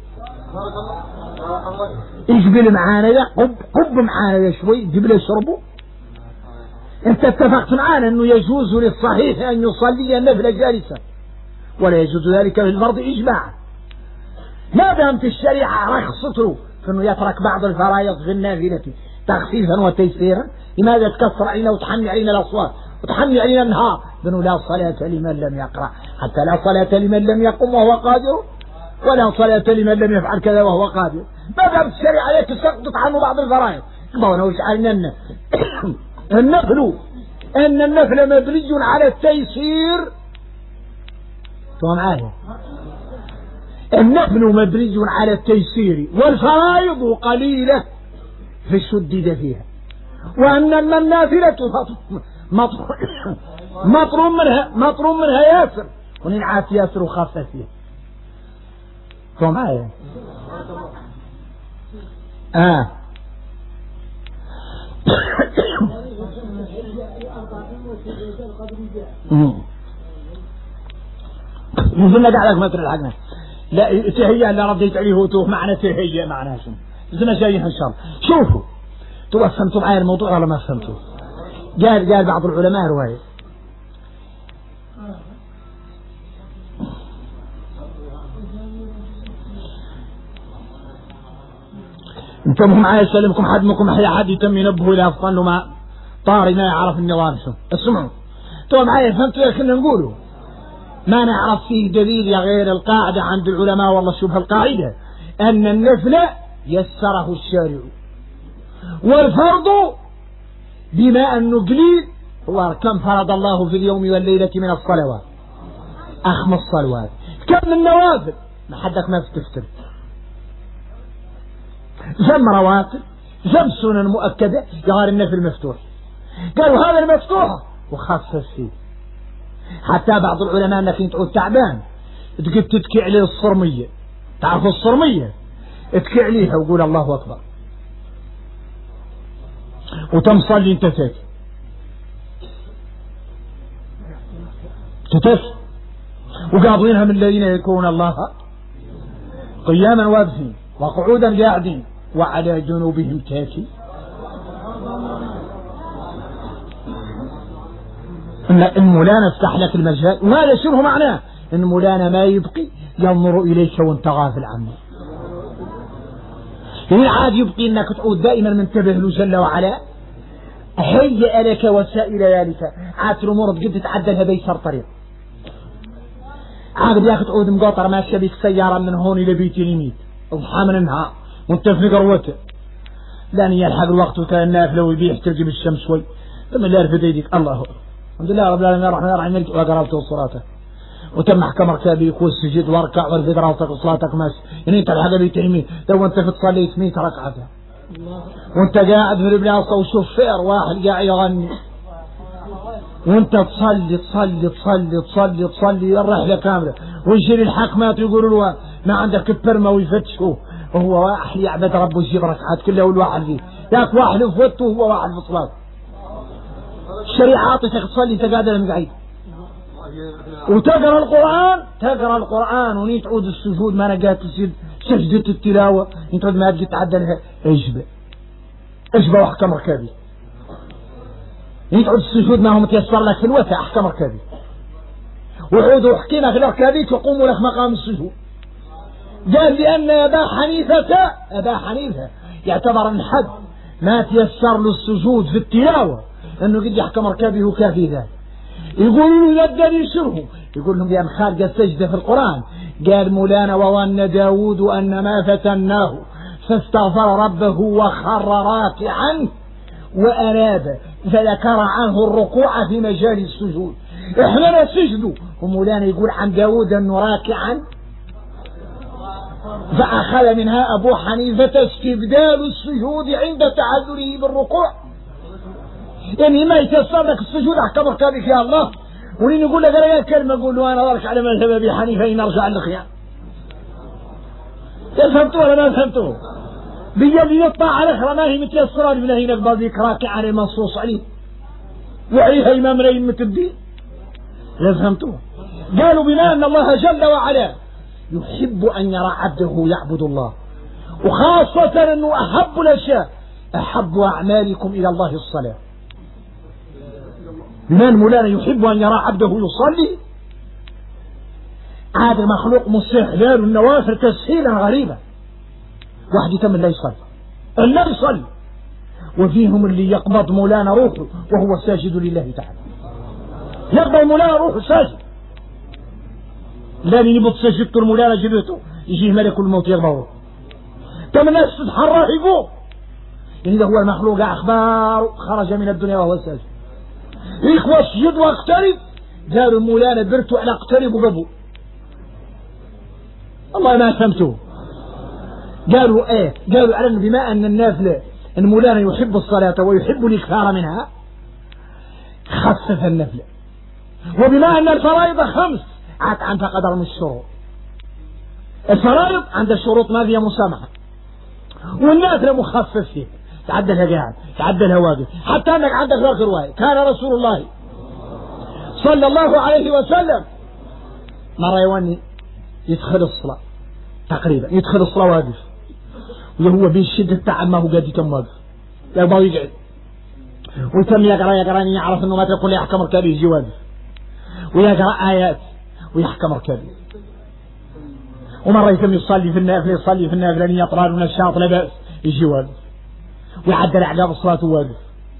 يقبل معانا يا قب معانا يا شوي جبل يشربوا انت اتفقت معانا انه يجوز للصحيح ان يصلي النفل جالسا ولا يجوز ذلك للفرض اجماعا ما دام في الشريعة رخصته في انه يترك بعض الفرائض في النافلة تخفيفا وتيسيرا لماذا تكسر علينا وتحمي علينا الاصوات وتحمي علينا النهار بانه لا صلاة لمن لم يقرأ حتى لا صلاة لمن لم يقم وهو قادر ولا صلاة لمن لم يفعل كذا وهو قادر ما دام الشريعة تسقط عنه بعض الفرائض يبقى وش علينا أن النفل مبني على التيسير معايا النفل مبني على التيسير والفرائض قليلة فشدد فيها وأن النافلة مطر منها ياسر وننعات ياسر وخاصة فيها معايا نزلنا قاعدك ما ترى الحقنا لا تهيأ اللي رديت عليه وتوه معنا تهيأ معنا شنو نزلنا جايين إن شاء الله شوفوا فهمتوا معايا الموضوع ولا ما فهمتوا قال بعض العلماء رواية انتبهوا معايا يسلمكم حدمكم حي حد يتم ينبهوا إلى أفضل له ما طاري ما يعرف النظام شو اسمعوا انتبهوا معايا فهمتوا يا كنا نقولوا ما نعرف فيه دليل غير القاعدة عند العلماء والله شوف القاعدة أن النفل يسره الشارع والفرض بما أنه قليل هو كم فرض الله في اليوم والليلة من الصلوات 5 صلوات كم من نوافل ما حدك ما تفتر جم رواتب جم سنن مؤكدة يغار النفل مفتوح قالوا هذا المفتوح وخصص فيه حتى بعض العلماء انك تعود تعبان تقول تتكي عليه الصرمية تعرفوا الصرمية اتكي عليها وقول الله أكبر وتمصلي انت تتكي وقاضينها من الذين يذكرون الله قياما واقفين وقعودا قاعدين وعلى جنوبهم تاكي إن مولانا افتح لك المجال وهذا شنو معناه إن مولانا ما يبقي ينظر إليك وانت غافل عنه عاد يبقي إنك تعود دائما منتبه له جل وعلا هيئ لك وسائل ذلك عاد الأمور قد تتعدلها بيسر طريق عاد ياخذ تعود مقاطر ماشية بيك سيارة من هون إلى بيت اليمين اضحى من النهار وانت في قروته لأن يلحق الوقت وكان النافلة ويبيح ترجم الشمس شوي ثم اللي يرفض يديك الله الحمد لله رب العالمين الرحمن الرحيم وقرأت صلاته وتم احكام ركابيك والسجد واركع وارفض راسك وصلاتك ماشي يعني انت الحاجة بيتهمين لو انت في تصلي 100 ركعة وانت قاعد في البلاصة وشوفير واحد قاعد يغني وانت تصلي الرحلة كاملة ويجي الحاكمات يقولوا له ما عندك البرمة ويفتشوا وهو واحد يعبد ربه يجيب ركعات كلها والواحد فيه ذاك واحد فوته وهو واحد في صلاة الشريعة عاطتك تصلي انت قاعد لم قاعد وتقرأ القرآن وني تعود السجود ما نقات تصير سجدة التلاوة انت ما تجي تعدلها اجبه واحكم ركابي يتعود السجود ما هو متيسر لك في الوسع احكم ركابي وعود وحكينا في الركابي تقوم لك مقام السجود قال لأن أبا حنيفة يعتبر من حد ما تيسر له السجود في التلاوة أنه قد يحكم ركابه وكافي ذلك يقولوا له الدليل شنو يقول لهم يا خالق السجدة في القرآن قال مولانا وظن داود أن ما فتناه فاستغفر ربه وخر راكعا وأناب فذكر عنه الركوع في مجال السجود احنا سجدوا ومولانا يقول عن داود أنه راكعا فأخذ منها أبو حنيفة استبدال السجود عند تعذره بالركوع يعني ما يتيسر لك السجود أحكم ركابك يا الله ولين يقول لك أنا كلمة أقول له أنا أرجع على مذهب أبي حنيفة إن أرجع للخيام فهمتوا ولا ما فهمتوا بيجي يطلع على الأخرى ما هي متيسرة من هنا بذيك راكع على المنصوص عليه وعيها إمام رأي متبدي. لا فهمتوا؟ قالوا بما أن الله جل وعلا يحب أن يرى عبده يعبد الله، وخاصة أنه أحب الأشياء أحب أعمالكم إلى الله الصلاة. بما أن مولانا يحب أن يرى عبده يصلي، هذا مخلوق مستحلال النوافل تسهيلا غريبا. واحد يتم لا يصلي لا يصلي، وفيهم اللي يقبض مولانا روحه وهو ساجد لله تعالى، يقبض مولانا روحه ساجد، لا يبط سجدت المولانا جبته يجيه ملك الموت يقبضه. كم الناس تتحرى يقوم، يعني ده هو المخلوق أخبار خرج من الدنيا وهو ساجد. إخوة اسجد واقترب، قالوا مولانا برتوا على اقترب وقبوا. الله ما فهمتوه. قالوا ايه؟ قالوا على انه بما ان النافلة ان مولانا يحب الصلاة ويحب الاكثار منها خفف النافلة، وبما ان الفرائض 5 عاد عنها قدر من الشروط. الفرائض عند الشروط ما فيها مسامحة، والنافلة مخفف فيه، تعدلها قاعد تعدلها واقف. حتى انك عندك في رواية كان رسول الله صلى الله عليه وسلم مرة يوني يدخل الصلاة تقريبا، يدخل الصلاة واقف، وهو بين شدة تعب ما هو قادر يتم واقف، يبغى يقعد ويتم يقرأ يعرف انه ما تقول يحكم ركابه يجي واقف ويقرأ آيات ويحكم ركابه. ومرة يتم يصلي في النافلة لأن يطلع من الشاط لا بأس يجي واقف ويعدل أعقاب الصلاة واقف.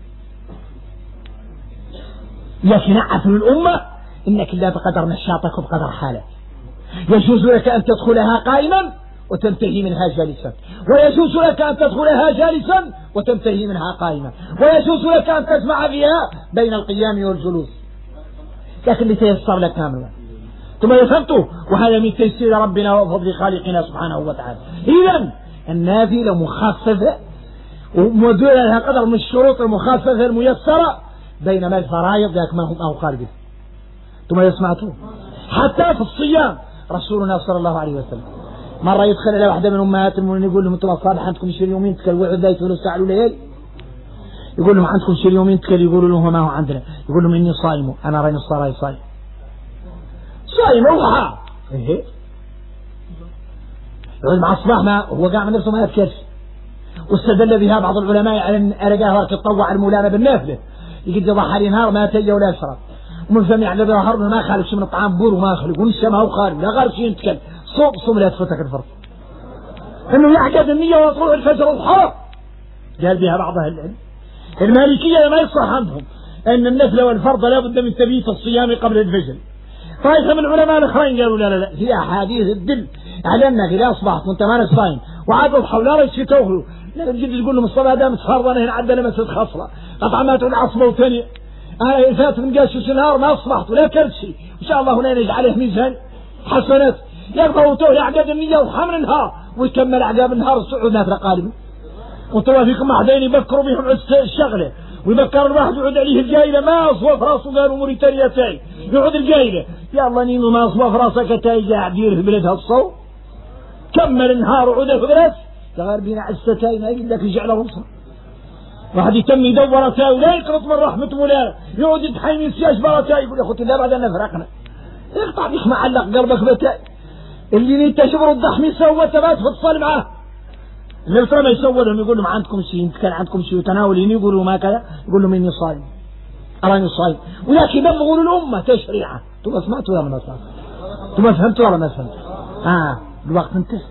لكن أعفل الأمة إنك لا بقدر نشاطك وبقدر حالك. يجوز لك أن تدخلها قائما وتنتهي منها جالسا، ويجوز لك أن تدخلها جالسا وتنتهي منها قائما، ويجوز لك أن تجمع فيها بين القيام والجلوس، لكن لتيسر لك كاملا. ثم يفهمته، وهذا من تيسير ربنا وفضل خالقنا سبحانه وتعالى. إذن النافلة مخففة وموجود لها قدر من الشروط المخففة الميسرة، بينما الفرائض ذاك ما هم خارجه. ثم يسمعته حتى في الصيام رسولنا صلى الله عليه وسلم مرة يدخل إلى واحدة من أمهات المؤمنين يقول لهم أنتم الصالح عندكم شيء يومين تكلوا عدة يتولوا ساعة ليل، يقول لهم عندكم شيء يومين تكلوا، يقولوا لهم ما هو عندنا، يقول لهم إني صائم، أنا راني الصلاة صائم وضحى إيه يقول مع الصباح ما هو قاعد من نفسه ما يذكرش. واستدل بها بعض العلماء على أن أرجاه تطوع المولانا بالنافلة، يقول ضحى لي نهار ما تجي ولا يشرب، ومن فهم يعني ظهر ما خالف من الطعام بور وما خلق ونسى ما هو خارج لا غير شيء يتكلم صوم لا تفوتك الفرض، انه يعقد النية وطلوع الفجر والحرم. قال بها بعض اهل العلم المالكية ما يصح عندهم ان النفل والفرض لا بد من تبييت الصيام قبل الفجر. طائفة من العلماء الاخرين قالوا لا في احاديث تدل على انك اذا اصبحت وانت ما صايم وعاد اضحى ولا ريش توه لا تجد تقول لهم الصلاة دامت فرضا هنا عندنا مسجد خاصة قطع ما تقول عصبة وثانية انا فات من قاسوس النهار ما اصبحت ولا كرت شيء ان شاء الله هنا نجعله ميزان حسنات يقضى وتوه يعقد النية وحمل النهار ويكمل عقاب النهار السعود نافلة قادمة. وطبعا فيكم أحدين يبكروا بهم الشغلة ويبكر الواحد يعود عليه الجايلة ما أصوى في راسه قالوا موريتانيا تاي يعود الجايلة يا الله نينو ما أصوى في راسك تاي قاعد يدير في بلدها الصو كمل النهار وعوده في بلد تغير بين عزتاي ما يقول لك يجعل راسه. واحد يتم يدور تاي ولا يقرط من رحمة مولانا يعود يتحيم يسياش برتاي يقول يا أخوتي لا بعد أن فرقنا يقطع بيك معلق قلبك بتاي اللي انت شبر الضحمي سوى تبات فتصل معاه اللي بترى ما يسوى لهم يقول لهم عندكم شيء انت كان عندكم شيء وتناولين يقولوا ما كذا يقول لهم اني صايم اراني صايم ولكن يبلغوا الامه تشريعه. انتم سمعتوا ولا ما سمعتوا؟ انتم فهمتوا ولا ما فهمتوا؟ الوقت انتهى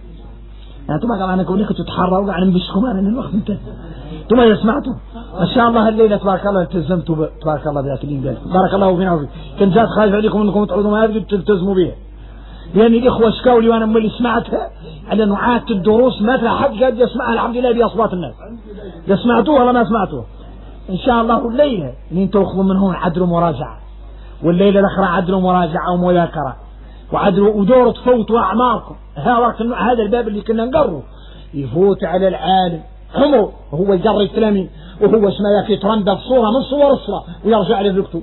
يعني انتم كمان انكم كنتوا تتحروا وقاعدين بشكم ان الوقت انتهى. انتم سمعتوا ما شاء الله الليله تبارك الله التزمتوا تبارك الله بذاك الانجاز بارك الله فينا وفيكم. كنت جات خايف عليكم انكم تعودوا ما قد تلتزموا بها لأن الإخوة شكاوا لي وأنا اللي سمعتها على نوعات الدروس ما في حد قد يسمعها الحمد لله بأصوات الناس. سمعتوها ولا ما سمعتوها؟ إن شاء الله الليلة إن أنتوا تأخذوا من هون عدلوا مراجعة والليلة الأخرى عدلوا مراجعة ومذاكرة وعدلوا ودور تفوتوا أعماركم. هذا الباب اللي كنا نقره يفوت على العالم عمره وهو يقري كلامي وهو اسمه ذاك يترندى بصورة من صور الصلاة ويرجع لذكته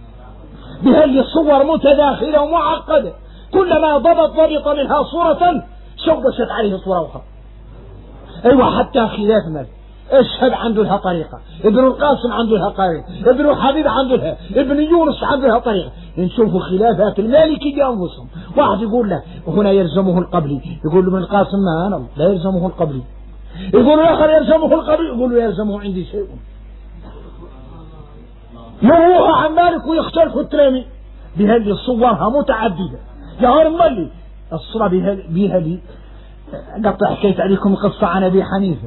بهذه الصور متداخلة ومعقدة كلما ضبط منها صورة شوشت عليه صورة أخرى. أيوة حتى خلاف مالك. اشهد عنده لها طريقة، ابن القاسم عنده لها طريقة، ابن حبيب عنده لها، ابن يونس عنده لها طريقة. نشوفوا خلافات المالكية أنفسهم. واحد يقول له هنا يلزمه القبلي، يقول له ابن القاسم ما أنا لا يلزمه القبلي. يقول الآخر يلزمه القبلي، يقول له يلزمه عندي شيء. يروها عن مالك ويختلفوا التلاميذ بهذه صورها متعددة. يا هرملي الصورة بهذه قطع حكيت عليكم قصة عن أبي حنيفة.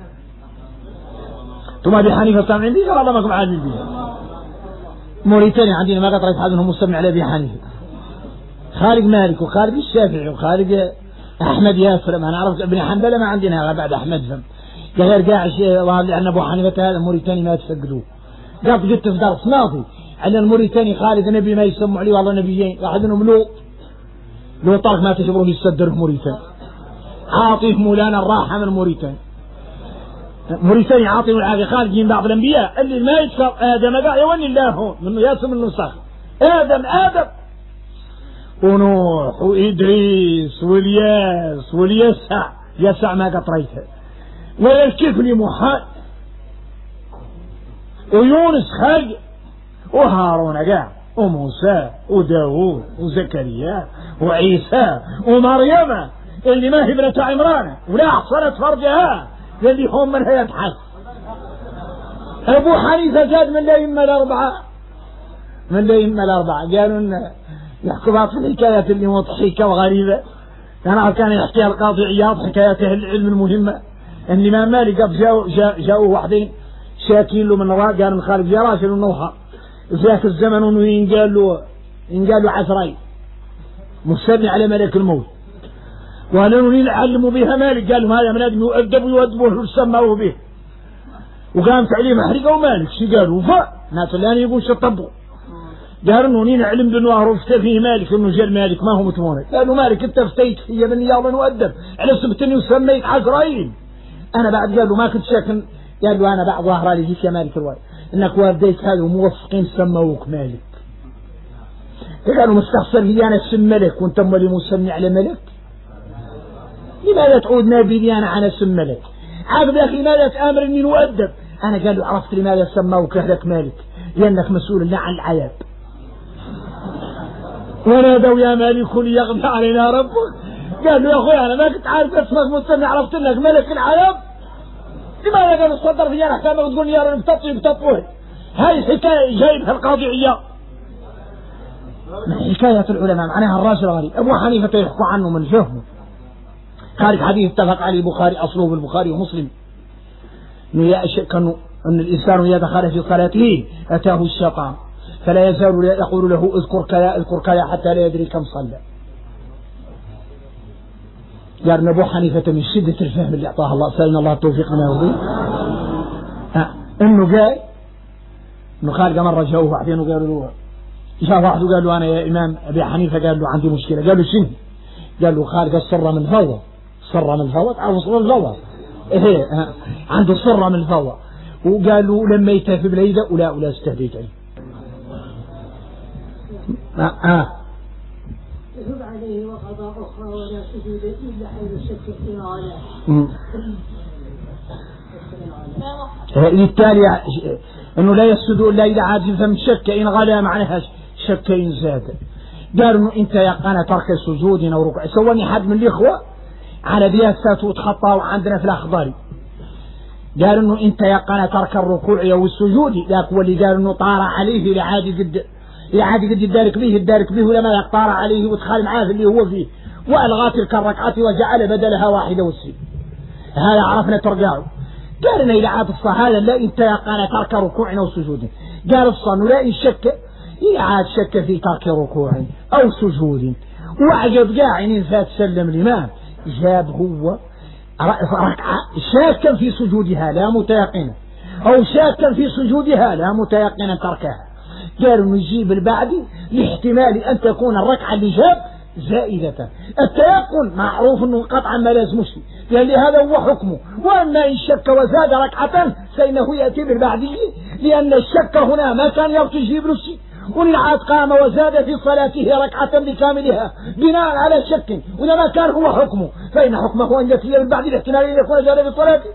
ثم أبي حنيفة سامعين بي والله ما كم عالمين بيها. موريتانيا عندنا ما قطعت حد منهم مستمع على أبي حنيفة. خارج مالك وخارج الشافعي وخارج أحمد ياسر. ما نعرف ابن حنبلة ما عندنا بعد أحمد فم غير قاعش لأن أبو حنيفة هذا موريتاني ما تفقدوه. قلت في درس ماضي أن الموريتاني خالد نبي ما يسموا عليه والله نبيين. واحد منهم لو طرق ما تشبرون يستدر في موريتاني. عاطف مولانا الراحة من موريتاني. موريتاني عاطف العافية خالد من بعض الأنبياء اللي ما يذكر آدم قال يوني الله هون منه ياسم من نصخ آدم ونوح وإدريس والياس واليسع. يسع ما قطريتها ويلكفني محال ويونس خرج وهارون قاع وموسى وداوود وزكريا وعيسى ومريم اللي ما هي ابنة عمران ولا أحصنت فرجها اللي هم منها يبحث. أبو حنيفة زاد من لا يما الأربعة قالوا إن يحكوا بعض الحكايات اللي مضحكة وغريبة. أنا كان يحكي القاضي عياض حكايات العلم المهمة. الإمام مالك جاءوا واحدين شاكين له من وراء قال من خارج جراشل النوحة ذاك الزمن انه ينقال له عسرين مستمع على ملك الموت وقالوا له يعلموا بها مالك. قال لهم هذا من ادم يؤدب ويؤدبوه سموه به وقام تعليم محرقه ومالك شي قالوا ناس الان يقول شطبوا. قالوا انه نعلم بانه عرفت فيه مالك انه جاء مالك ما هو متمونك. قالوا مالك انت فتيت في بني الله نؤدب على سبتني وسميت عسرين. انا بعد قال له ما كنت شاكن. قال له أنا بعد ظهر لي فيك يا مالك الرواية إنك والديك هذا موفقين سموك مالك. قالوا مستخسر لي أنا اسم ملك وأنت اللي مسمي على ملك. لماذا تعود نبي لي أنا على اسم ملك؟ عاقب يا أخي لماذا تآمر إني نؤدب؟ أنا قال له عرفت لماذا سموك أهلك مالك لأنك مسؤول الله عن العياب. ونادوا يا مالك ليغفر علينا ربك. قال له يا أخوي أنا ما كنت عارف اسمك مسمي عرفت لك ملك العياب. لماذا قالوا الصدر في جارح كما تقول يا رب بتطوه. هاي حكاية جايبها القاضي عياض من حكاية العلماء معناها الراجل غريب. أبو حنيفة يحكوا عنه من فهمه خارج حديث اتفق عليه البخاري أصله بالبخاري ومسلم أن الإنسان إذا دخل في صلاته أتاه الشيطان فلا يزال يقول له اذكرك يا حتى لا يدري كم صلى. قال أبو حنيفة من شدة الفهم اللي أعطاه الله سألنا الله التوفيق من يرضيه إنه قال إنه خالق مرة جاءوه بعدين وقالوا له جاء واحد وقال له أنا يا إمام أبي حنيفة قال له عندي مشكلة. قال له شنو؟ قال له خالق الصرة من الفوضى. صرة من الفوضى تعرف صرة من الفوضى إيه عنده صرة من الفوضى. وقالوا لما يتافي بليلة ولا استهديت عليه يجب عليه وقضاء أخرى ولا سجود إلا حيث الشك في غلا. بالتالي أنه لا يسجد إلا إذا عاجز فمن شك إن غلا معناها شك إن زاد. قالوا أنه أنت يقانا ترك سجود أو ركوع. سواني حد من الإخوة على بياسات وتخطى عندنا في الأخضر قالوا أنه أنت يقانا ترك الركوع أو السجود ذاك واللي قالوا أنه طار عليه لعادي قد الدارك به ولما يقطار عليه وتخال معاه اللي هو فيه وألغى تلك الركعة وجعل بدلها واحدة والسجود. هذا عرفنا ترجعه. قال إن إذا عاد الصهالة لا انت يقانا ترك ركوع أو سجود. قال الصن لا إن شك يعاد شك في ترك ركوع أو سجود وعجب قاع إن فات سلم الإمام جاب هو ركعة شاكا في سجودها لا متيقنا أو شاكا في سجودها لا متيقنا تركها. قالوا نجيب البعدي لاحتمال أن تكون الركعة اللي جاب زائدة. التيقن معروف أنه قطعا ما لازمش لأن هذا هو حكمه. وأما إن شك وزاد ركعة فإنه يأتي بالبعدي لأن الشك هنا ما كان يجيب له شيء وإن عاد قام وزاد في صلاته ركعة بكاملها بناء على شك وإذا ما كان هو حكمه فإن حكمه أن يكفي من بعد الاحتمال أن يكون زاد في صلاته.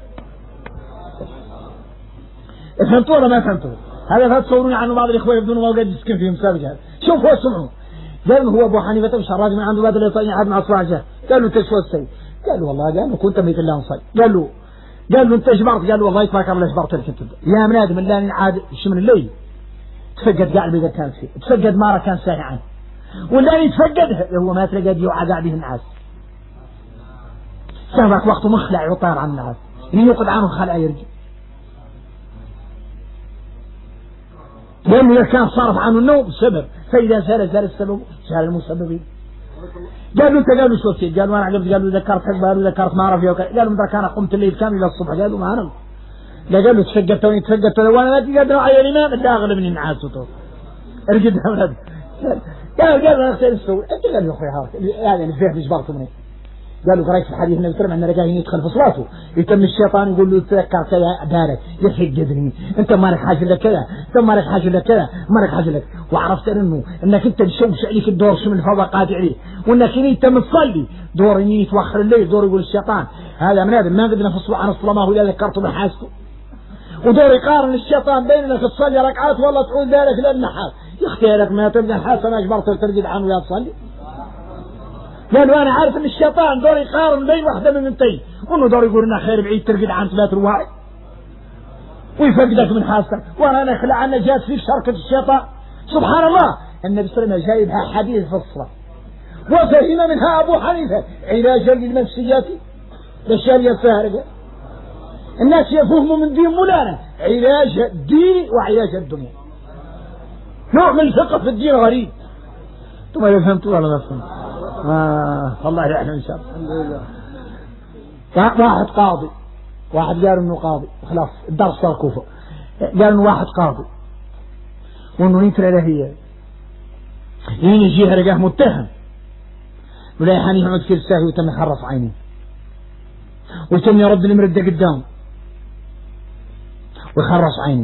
فهمتوا ولا ما فهمتوا؟ هذا فتصورون عنه بعض الإخوة يبدون ما وقد يسكن فيهم سابقا. شوف هو سمعوا قال هو أبو حنيفة مش الراجل من عنده بدل يطيع عاد مع الصلاة. قال له تشوى السيد. قال له والله قال له كنت ميت الله نصلي. قال له انت اجبرت. قال له والله يتفكر الله اجبرت لك انت يا منادم الله عاد من الليل تفقد قاعد إذا كان فيه تفقد مارة كان ساهي عنه ولا يتفقدها هو ما تلقى يوعى قاعد به الناس سابق وقته مخلع يطير عن الناس ينقض عنه خلع يرجع. لأنه كان صارف عنه النوم سبب فإذا زال السبب زال المسببين. قالوا انت قالوا شو تسيد قالوا انا عقبت قالوا ذكرتك قالوا ذكرت ما اعرف قالوا متى كان قمت الليل كامل الى الصبح قالوا ما انا لا قالوا تفقدت وانا ما تقدر على الامام اللي اغلب من الناس ارقد اولاد قال انا اختار السوي انت قال يا اخوي هذا يعني فيه اجبرته مني. قالوا قريت في الحديث النبي صلى الله عليه وسلم ان رجال يدخل في صلاته يتم الشيطان يقول له تذكر كذا دارك يفقدني انت ما لك حاجه لك كذا انت ما لك حاجه لك كذا ما لك حاجه لك. وعرفت انك انت تشوش عليك الدور شو من الفضاء قاطع عليه وانك انت متصلي دور يمين يتوخر الليل دور يقول الشيطان هذا من هذا ما قدنا في عن الصلاه ما هو اذا ذكرته بحاسته ودور يقارن الشيطان بين انك تصلي ركعات والله تعود ذلك للنحاس يختارك ما تبدا الحسنه اجبرت ترقد عنه يا تصلي. لأنه أنا عارف أن الشيطان دور يقارن بين واحدة من انتين وأنه دور يقول إنها خير بعيد ترقد عن ثلاث رواعي ويفقدك من حاسك وأنا نخلع أن جات فيك شركة الشيطان. سبحان الله النبي صلى الله عليه وسلم جايبها حديث في الصلاة وفهم منها أبو حنيفة علاجا للمنسيات الأشياء الفارقة. الناس يفهموا من دين مولانا علاج الدين وعلاج الدنيا نوع من الفقه في الدين غريب. ثم فهمتوا ولا ما فهمتوا؟ والله يعلم إن شاء الله. واحد قاضي واحد قال إنه قاضي خلاص الدرس صار كوفة قال إنه واحد قاضي وإنه يترى له هي يجيها رجاه متهم ولا يحاني يعمد كل ساهي وتم يخرص عيني وتم يرد المردة قدام ويخرص عيني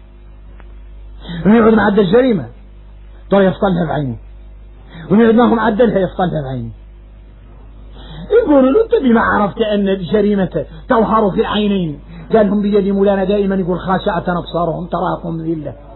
ويقعد معدل الجريمة دور يفصلها بعيني ونعد ما هم عدلها يفصلها بعيني. يقولوا له انت بما عرفت ان الجريمة توهر في العينين. قال هم بيد مولانا دائما يقول خاشعة أبصارهم تراكم ذلة